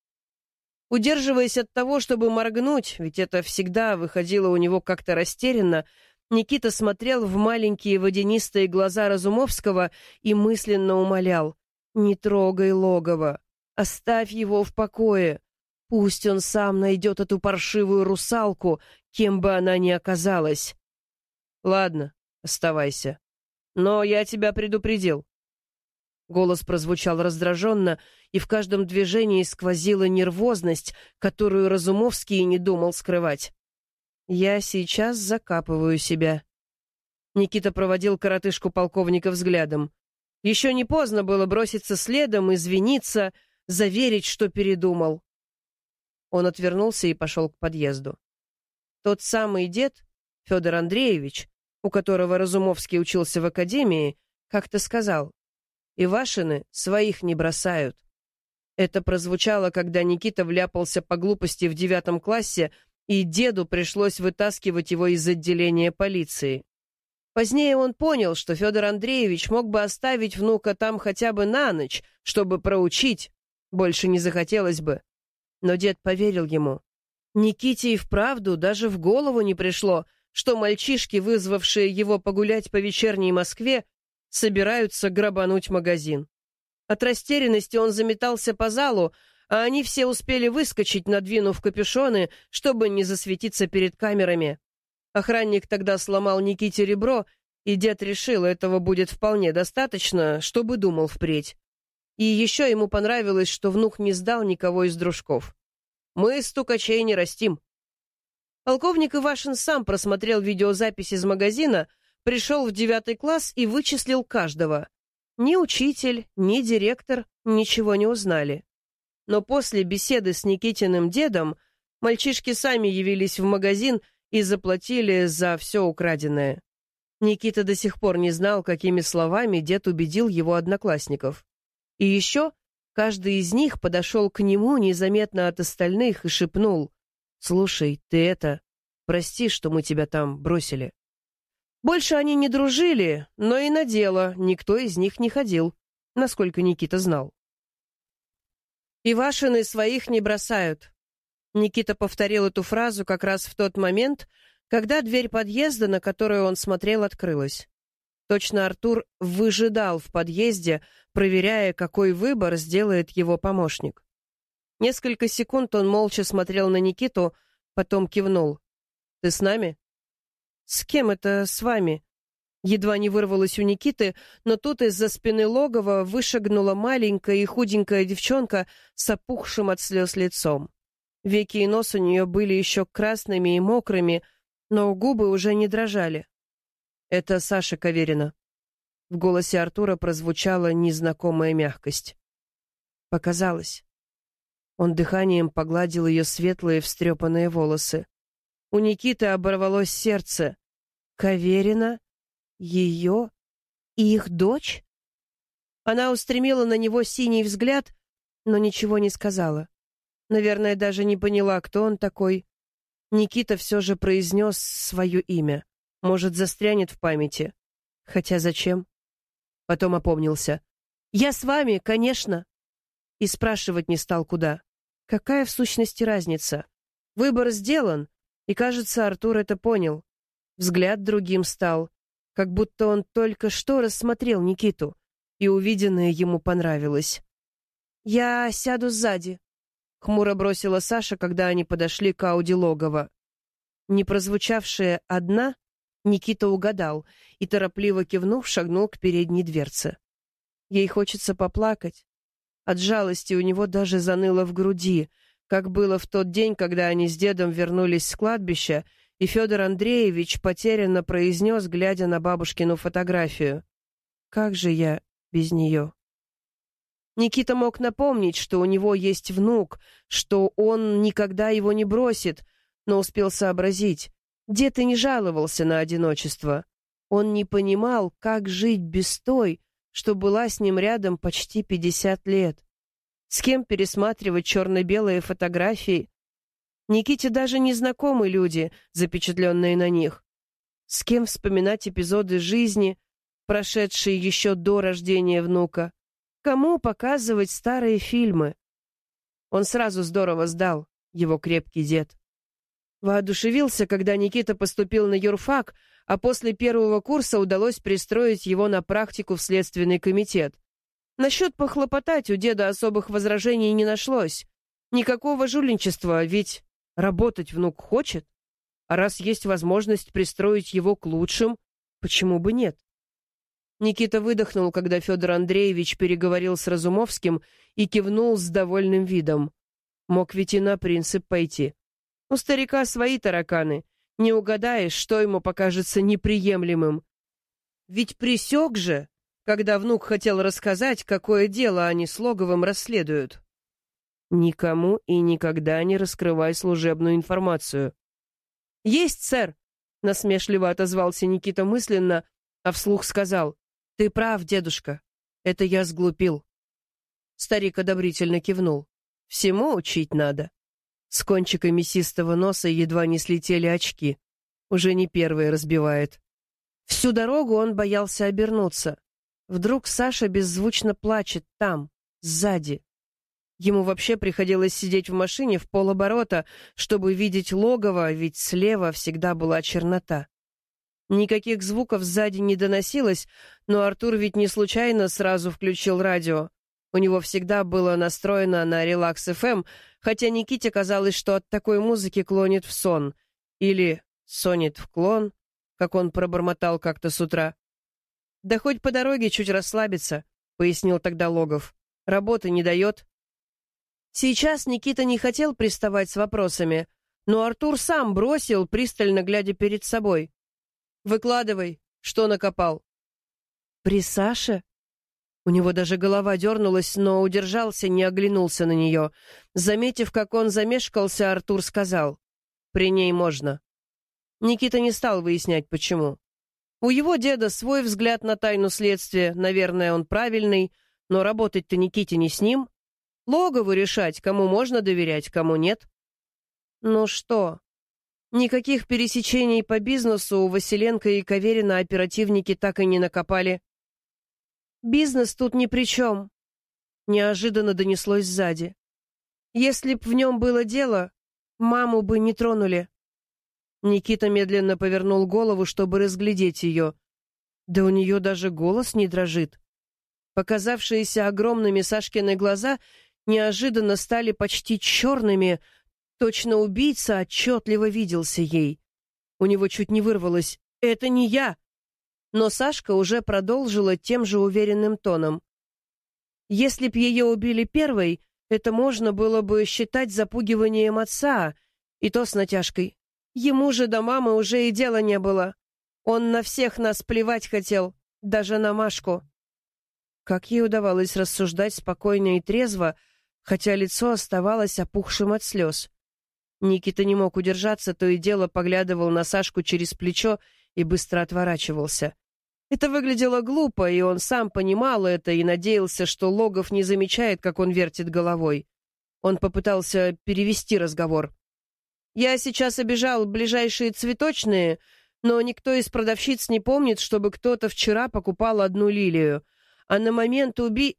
Удерживаясь от того, чтобы моргнуть, ведь это всегда выходило у него как-то растерянно, Никита смотрел в маленькие водянистые глаза Разумовского и мысленно умолял: «Не трогай логово, оставь его в покое. Пусть он сам найдет эту паршивую русалку, кем бы она ни оказалась». «Ладно, оставайся. Но я тебя предупредил». Голос прозвучал раздраженно, и в каждом движении сквозила нервозность, которую Разумовский и не думал скрывать. «Я сейчас закапываю себя». Никита проводил коротышку полковника взглядом. Еще не поздно было броситься следом, извиниться, заверить, что передумал. Он отвернулся и пошел к подъезду. Тот самый дед, Федор Андреевич, у которого Разумовский учился в академии, как-то сказал: «Ивашины своих не бросают». Это прозвучало, когда Никита вляпался по глупости в 9 классе, и деду пришлось вытаскивать его из отделения полиции. Позднее он понял, что Федор Андреевич мог бы оставить внука там хотя бы на ночь, чтобы проучить, больше не захотелось бы. Но дед поверил ему. Никите и вправду даже в голову не пришло, что мальчишки, вызвавшие его погулять по вечерней Москве, собираются грабануть магазин. От растерянности он заметался по залу, а они все успели выскочить, надвинув капюшоны, чтобы не засветиться перед камерами. Охранник тогда сломал Никите ребро, и дед решил, этого будет вполне достаточно, чтобы думал впредь. И еще ему понравилось, что внук не сдал никого из дружков. «Мы стукачей не растим». Полковник Ивашин сам просмотрел видеозапись из магазина, пришел в 9 класс и вычислил каждого. Ни учитель, ни директор ничего не узнали. Но после беседы с Никитиным дедом мальчишки сами явились в магазин и заплатили за все украденное. Никита до сих пор не знал, какими словами дед убедил его одноклассников. И еще каждый из них подошел к нему незаметно от остальных и шепнул: «Слушай, прости, что мы тебя там бросили». Больше они не дружили, но и на дело никто из них не ходил, насколько Никита знал. «Ивашины своих не бросают». Никита повторил эту фразу как раз в тот момент, когда дверь подъезда, на которую он смотрел, открылась. Точно Артур выжидал в подъезде, проверяя, какой выбор сделает его помощник. Несколько секунд он молча смотрел на Никиту, потом кивнул. «Ты с нами?» «С кем это с вами?» Едва не вырвалось у Никиты, но тут из-за спины логова вышагнула маленькая и худенькая девчонка с опухшим от слез лицом. Веки и нос у нее были еще красными и мокрыми, но губы уже не дрожали. «Это Саша Каверина». В голосе Артура прозвучала незнакомая мягкость. Показалось. Он дыханием погладил ее светлые встрепанные волосы. У Никиты оборвалось сердце. Каверина? Ее? И их дочь? Она устремила на него синий взгляд, но ничего не сказала. Наверное, даже не поняла, кто он такой. Никита все же произнес свое имя. Может, застрянет в памяти. Хотя зачем? Потом опомнился. «Я с вами, конечно!» И спрашивать не стал, куда. Какая в сущности разница? Выбор сделан, и, кажется, Артур это понял. Взгляд другим стал, как будто он только что рассмотрел Никиту, и увиденное ему понравилось. «Я сяду сзади», — хмуро бросила Саша, когда они подошли к Ауди логова. Не прозвучавшая «одна» Никита угадал и, торопливо кивнув, шагнул к передней дверце. Ей хочется поплакать. От жалости у него даже заныло в груди, как было в тот день, когда они с дедом вернулись с кладбища, и Федор Андреевич потерянно произнес, глядя на бабушкину фотографию: «Как же я без нее?» Никита мог напомнить, что у него есть внук, что он никогда его не бросит, но успел сообразить. Дед и не жаловался на одиночество. Он не понимал, как жить без той, что была с ним рядом почти 50 лет. С кем пересматривать черно-белые фотографии? Никите даже не знакомы люди, запечатленные на них. С кем вспоминать эпизоды жизни, прошедшие еще до рождения внука? Кому показывать старые фильмы? Он сразу здорово сдал, его крепкий дед. Воодушевился, когда Никита поступил на юрфак, а после первого курса удалось пристроить его на практику в Следственный комитет. Насчет похлопотать у деда особых возражений не нашлось. Никакого жульничества, ведь работать внук хочет. А раз есть возможность пристроить его к лучшим, почему бы нет? Никита выдохнул, когда Федор Андреевич переговорил с Разумовским и кивнул с довольным видом. Мог ведь и на принцип пойти. У старика свои тараканы. Не угадаешь, что ему покажется неприемлемым. Ведь пресек же, когда внук хотел рассказать, какое дело они с Логовым расследуют. Никому и никогда не раскрывай служебную информацию. «Есть, сэр!» — насмешливо отозвался Никита мысленно, а вслух сказал: «Ты прав, дедушка. Это я сглупил». Старик одобрительно кивнул. «Всему учить надо». С кончика мясистого носа едва не слетели очки. Уже не первые разбивает. Всю дорогу он боялся обернуться. Вдруг Саша беззвучно плачет там, сзади. Ему вообще приходилось сидеть в машине в полоборота, чтобы видеть логово, ведь слева всегда была чернота. Никаких звуков сзади не доносилось, но Артур ведь не случайно сразу включил радио. У него всегда было настроено на релакс-ФМ, хотя Никите казалось, что от такой музыки клонит в сон. Или сонет в клон, как он пробормотал как-то с утра. «Да хоть по дороге чуть расслабиться», — пояснил тогда Логов. «Работы не дает». Сейчас Никита не хотел приставать с вопросами, но Артур сам бросил, пристально глядя перед собой. «Выкладывай, что накопал». «При Саше?» У него даже голова дернулась, но удержался, не оглянулся на нее. Заметив, как он замешкался, Артур сказал: «При ней можно». Никита не стал выяснять, почему. У его деда свой взгляд на тайну следствия, наверное, он правильный, но работать-то Никите не с ним. Логову решать, кому можно доверять, кому нет. Ну что, никаких пересечений по бизнесу у Василенко и Каверина оперативники так и не накопали. «Бизнес тут ни при чем», — неожиданно донеслось сзади. «Если б в нем было дело, маму бы не тронули». Никита медленно повернул голову, чтобы разглядеть ее. Да у нее даже голос не дрожит. Показавшиеся огромными Сашкины глаза неожиданно стали почти черными, точно убийца отчетливо виделся ей. У него чуть не вырвалось: «Это не я!» Но Сашка уже продолжила тем же уверенным тоном. «Если б ее убили первой, это можно было бы считать запугиванием отца, и то с натяжкой. Ему же до мамы уже и дела не было. Он на всех нас плевать хотел, даже на Машку». Как ей удавалось рассуждать спокойно и трезво, хотя лицо оставалось опухшим от слез? Никита не мог удержаться, то и дело поглядывал на Сашку через плечо и быстро отворачивался. Это выглядело глупо, и он сам понимал это и надеялся, что Логов не замечает, как он вертит головой. Он попытался перевести разговор. «Я сейчас обежал ближайшие цветочные, но никто из продавщиц не помнит, чтобы кто-то вчера покупал одну лилию. А на момент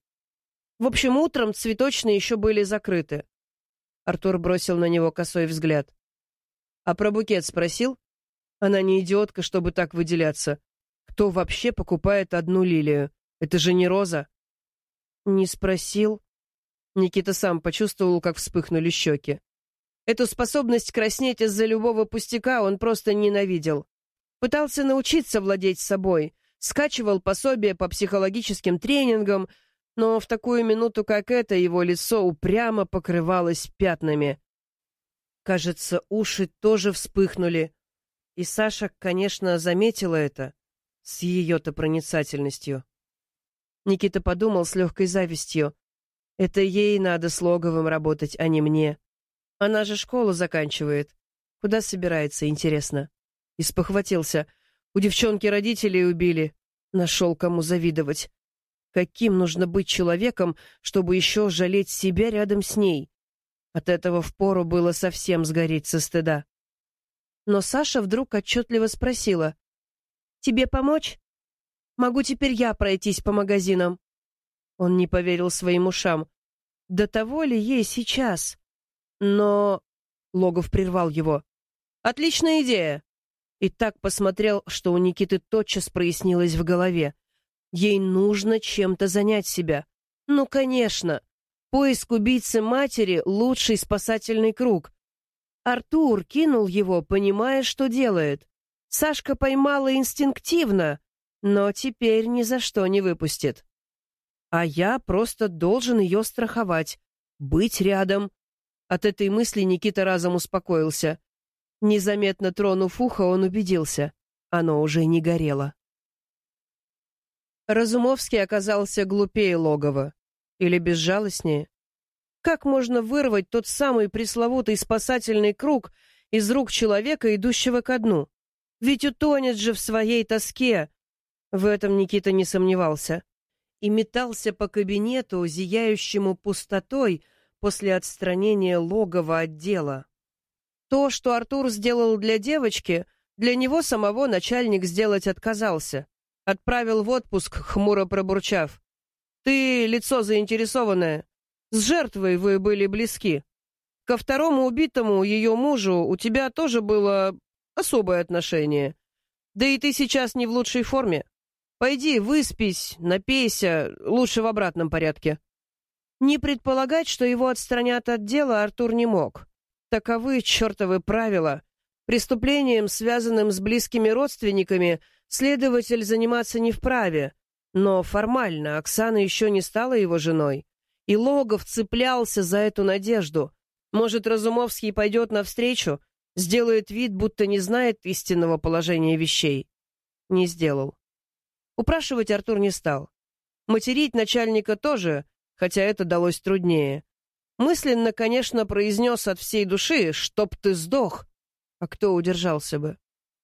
В общем, утром цветочные еще были закрыты». Артур бросил на него косой взгляд. «А про букет спросил? Она не идиотка, чтобы так выделяться. Кто вообще покупает одну лилию? Это же не роза». «Не спросил». Никита сам почувствовал, как вспыхнули щеки. Эту способность краснеть из-за любого пустяка он просто ненавидел. Пытался научиться владеть собой, скачивал пособия по психологическим тренингам, но в такую минуту, как эта, его лицо упрямо покрывалось пятнами. Кажется, уши тоже вспыхнули. И Саша, конечно, заметила это, с ее-то проницательностью. Никита подумал с легкой завистью. Это ей надо с Логовым работать, а не мне. Она же школу заканчивает. Куда собирается, интересно? И спохватился. У девчонки родителей убили. Нашел, кому завидовать. Каким нужно быть человеком, чтобы еще жалеть себя рядом с ней? От этого впору было совсем сгореть со стыда. Но Саша вдруг отчетливо спросила. «Тебе помочь? Могу теперь я пройтись по магазинам?» Он не поверил своим ушам. До того ли ей сейчас? Но... Логов прервал его. «Отличная идея!» И так посмотрел, что у Никиты тотчас прояснилось в голове. Ей нужно чем-то занять себя. Ну, конечно. Поиск убийцы матери — лучший спасательный круг. Артур кинул его, понимая, что делает. Сашка поймала инстинктивно, но теперь ни за что не выпустит. А я просто должен ее страховать, быть рядом. От этой мысли Никита разом успокоился. Незаметно тронув ухо, он убедился. Оно уже не горело. Разумовский оказался глупее Логова. Или безжалостнее. Как можно вырвать тот самый пресловутый спасательный круг из рук человека, идущего ко дну? Ведь утонет же в своей тоске. В этом Никита не сомневался. И метался по кабинету, зияющему пустотой после отстранения Логова от дела. То, что Артур сделал для девочки, для него самого начальник сделать отказался. Отправил в отпуск, хмуро пробурчав. «Ты лицо заинтересованное. С жертвой вы были близки. Ко второму убитому, ее мужу, у тебя тоже было особое отношение. Да и ты сейчас не в лучшей форме. Пойди, выспись, напейся, лучше в обратном порядке». Не предполагать, что его отстранят от дела, Артур не мог. Таковы чертовы правила. Преступлением, связанным с близкими родственниками, следователь заниматься не вправе. Но формально Оксана еще не стала его женой. И Логов цеплялся за эту надежду. Может, Разумовский пойдет навстречу, сделает вид, будто не знает истинного положения вещей. Не сделал. Упрашивать Артур не стал. Материть начальника тоже, хотя это далось труднее. Мысленно, конечно, произнес от всей души: «Чтоб ты сдох!» А кто удержался бы?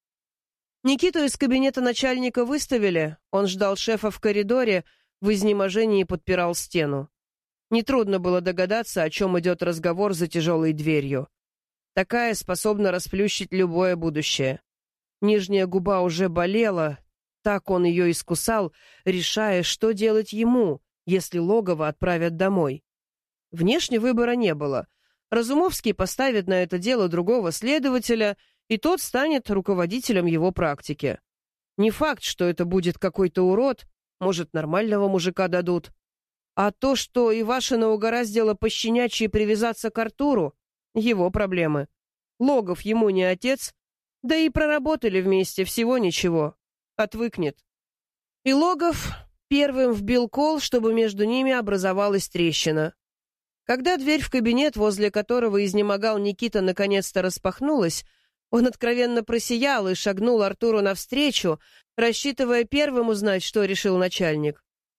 Никиту из кабинета начальника выставили, он ждал шефа в коридоре, в изнеможении подпирал стену. Нетрудно было догадаться, о чем идет разговор за тяжелой дверью. Такая способна расплющить любое будущее. Нижняя губа уже болела, так он ее искусал, решая, что делать ему, если Логова отправят домой. Внешне выбора не было. Разумовский поставит на это дело другого следователя, и тот станет руководителем его практики. Не факт, что это будет какой-то урод, может, нормального мужика дадут. А то, что Ивашина угораздило пощенячьи привязаться к Артуру, его проблемы. Логов ему не отец, да и проработали вместе всего ничего. Отвыкнет. И Логов первым вбил кол, чтобы между ними образовалась трещина. Когда дверь в кабинет, возле которого изнемогал Никита, наконец-то распахнулась, он откровенно просиял и шагнул Артуру навстречу, рассчитывая первым узнать, что решил начальник.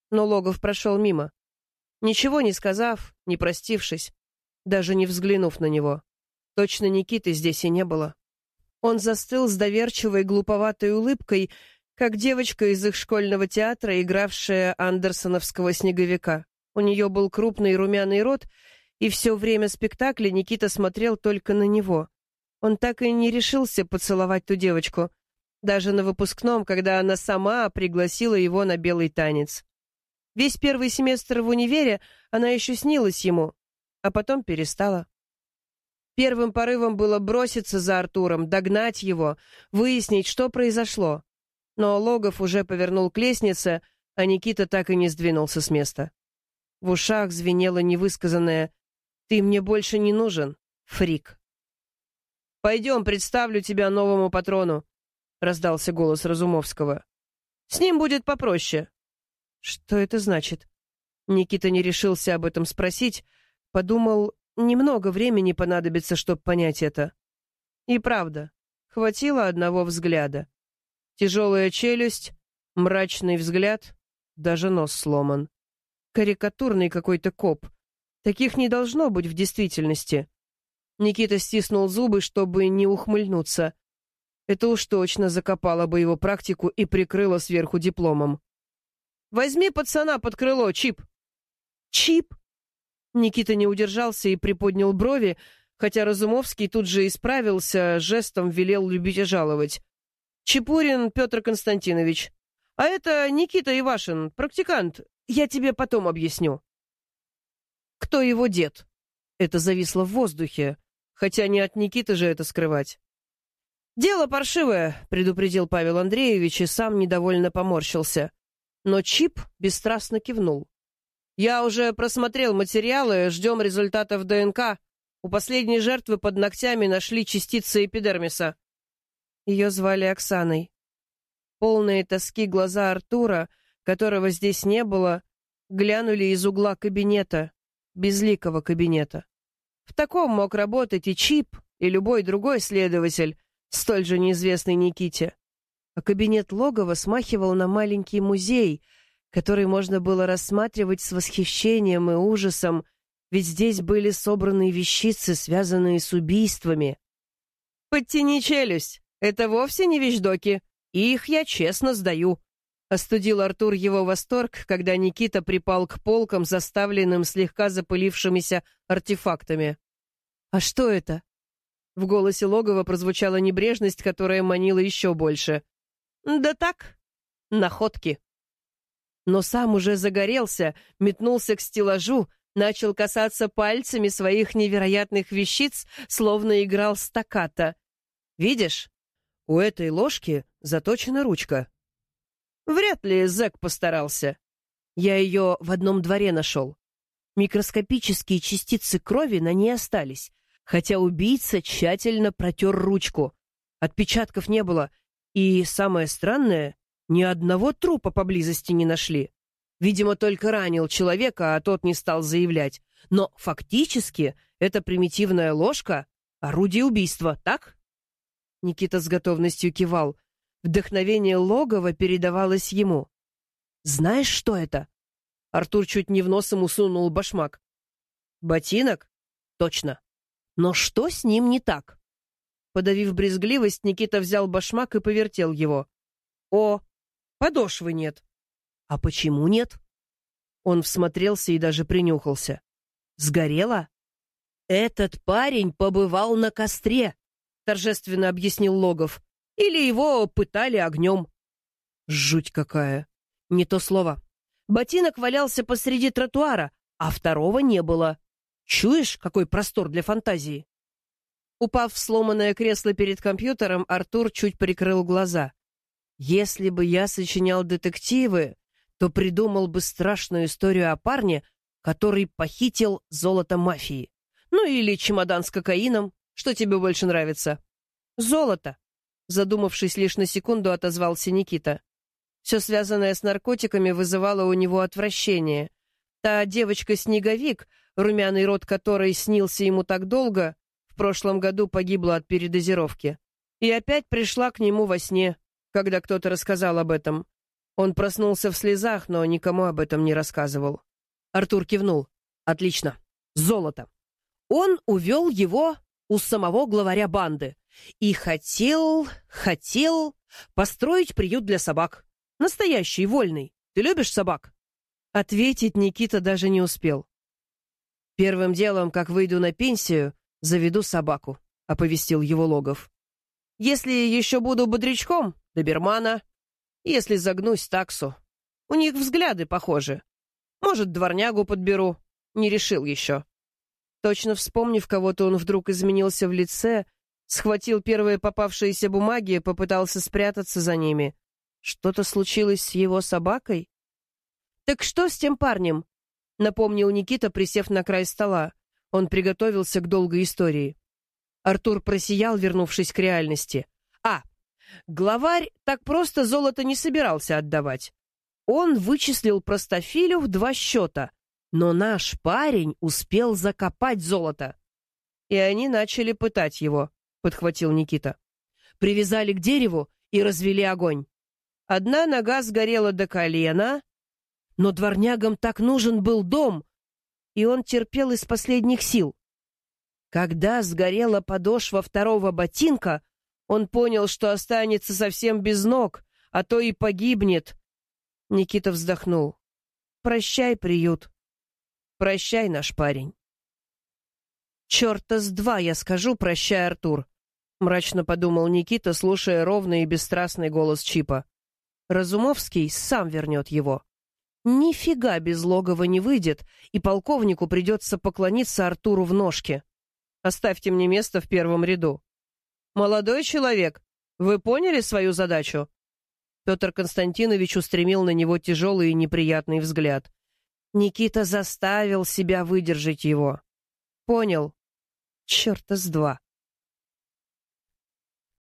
но Логов прошел мимо, ничего не сказав, не простившись, даже не взглянув на него. Точно Никиты здесь и не было. Он застыл с доверчивой глуповатой улыбкой, как девочка из их школьного театра, игравшая андерсоновского снеговика. У нее был крупный румяный рот, и все время спектакля Никита смотрел только на него. Он так и не решился поцеловать ту девочку, даже на выпускном, когда она сама пригласила его на белый танец. Весь первый семестр в универе она еще снилась ему, а потом перестала. Первым порывом было броситься за Артуром, догнать его, выяснить, что произошло. Но Логов уже повернул к лестнице, а Никита так и не сдвинулся с места. В ушах звенело невысказанное: «Ты мне больше не нужен, фрик». «Пойдем, представлю тебя новому патрону», — раздался голос Разумовского. «С ним будет попроще». «Что это значит?» Никита не решился об этом спросить, подумал, немного времени понадобится, чтобы понять это. И правда, хватило одного взгляда. Тяжелая челюсть, мрачный взгляд, даже нос сломан. Карикатурный какой-то коп. Таких не должно быть в действительности. Никита стиснул зубы, чтобы не ухмыльнуться. Это уж точно закопало бы его практику и прикрыло сверху дипломом. «Возьми пацана под крыло, Чип!» «Чип?» Никита не удержался и приподнял брови, хотя Разумовский тут же исправился, жестом велел любить и жаловать. «Чепурин Петр Константинович. А это Никита Ивашин, практикант. Я тебе потом объясню». «Кто его дед?» Это зависло в воздухе, хотя не от Никиты же это скрывать. «Дело паршивое», — предупредил Павел Андреевич и сам недовольно поморщился. Но Чип бесстрастно кивнул. «Я уже просмотрел материалы, ждем результатов ДНК. У последней жертвы под ногтями нашли частицы эпидермиса». Ее звали Оксаной. Полные тоски глаза Артура, которого здесь не было, глянули из угла кабинета, безликого кабинета. В таком мог работать и Чип, и любой другой следователь, столь же неизвестный Никите. А кабинет Логова смахивал на маленький музей, который можно было рассматривать с восхищением и ужасом, ведь здесь были собраны вещицы, связанные с убийствами. «Подтяни челюсть, это вовсе не вещдоки, их я честно сдаю», — остудил Артур его восторг, когда Никита припал к полкам, заставленным слегка запылившимися артефактами. «А что это?» В голосе Логова прозвучала небрежность, которая манила еще больше. «Да так, находки». Но сам уже загорелся, метнулся к стеллажу, начал касаться пальцами своих невероятных вещиц, словно играл стаккато. «Видишь, у этой ложки заточена ручка». «Вряд ли зэк постарался. Я ее в одном дворе нашел. Микроскопические частицы крови на ней остались, хотя убийца тщательно протер ручку. Отпечатков не было, и, самое странное, ни одного трупа поблизости не нашли. Видимо, только ранил человека, а тот не стал заявлять. Но фактически эта примитивная ложка — орудие убийства, так?» Никита с готовностью кивал. Вдохновение Логова передавалось ему. «Знаешь, что это?» Артур чуть не в нос ему сунул башмак. «Ботинок? Точно. Но что с ним не так?» Подавив брезгливость, Никита взял башмак и повертел его. «О, подошвы нет». «А почему нет?» Он всмотрелся и даже принюхался. «Сгорело?» «Этот парень побывал на костре», — торжественно объяснил Логов. «Или его пытали огнем». «Жуть какая!» «Не то слово. Ботинок валялся посреди тротуара, а второго не было. Чуешь, какой простор для фантазии?» Упав в сломанное кресло перед компьютером, Артур чуть прикрыл глаза. «Если бы я сочинял детективы, то придумал бы страшную историю о парне, который похитил золото мафии. Ну или чемодан с кокаином. Что тебе больше нравится?» «Золото», — задумавшись лишь на секунду, отозвался Никита. Все связанное с наркотиками вызывало у него отвращение. Та девочка-снеговик, румяный рот которой снился ему так долго, в прошлом году погибла от передозировки. И опять пришла к нему во сне, когда кто-то рассказал об этом. Он проснулся в слезах, но никому об этом не рассказывал. Артур кивнул. Отлично. Золото. Он увел его у самого главаря банды и хотел построить приют для собак. Настоящий, вольный. Ты любишь собак? Ответить Никита даже не успел. Первым делом, как выйду на пенсию, заведу собаку, оповестил его Логов. Если еще буду бодрячком, добермана. Если загнусь, таксу. У них взгляды похожи. Может, дворнягу подберу. Не решил еще. Точно вспомнив кого-то, он вдруг изменился в лице, схватил первые попавшиеся бумаги, попытался спрятаться за ними. Что-то случилось с его собакой? «Так что с тем парнем?» — напомнил Никита, присев на край стола. Он приготовился к долгой истории. Артур просиял, вернувшись к реальности. Главарь так просто золото не собирался отдавать. Он вычислил простофилю в 2 счета, но наш парень успел закопать золото. И они начали пытать его, подхватил Никита. Привязали к дереву и развели огонь. Одна нога сгорела до колена, но дворнягам так нужен был дом, и он терпел из последних сил. Когда сгорела подошва 2-го ботинка, он понял, что останется совсем без ног, а то и погибнет. Никита вздохнул. «Прощай, приют. Прощай, наш парень». «Черта с два я скажу «прощай, Артур», — мрачно подумал Никита, слушая ровный и бесстрастный голос Чипа. «Разумовский сам вернет его. Нифига без Логова не выйдет, и полковнику придется поклониться Артуру в ножки. Оставьте мне место в первом ряду». «Молодой человек, вы поняли свою задачу?» Петр Константинович устремил на него тяжелый и неприятный взгляд. Никита заставил себя выдержать его. «Понял. Черта с два».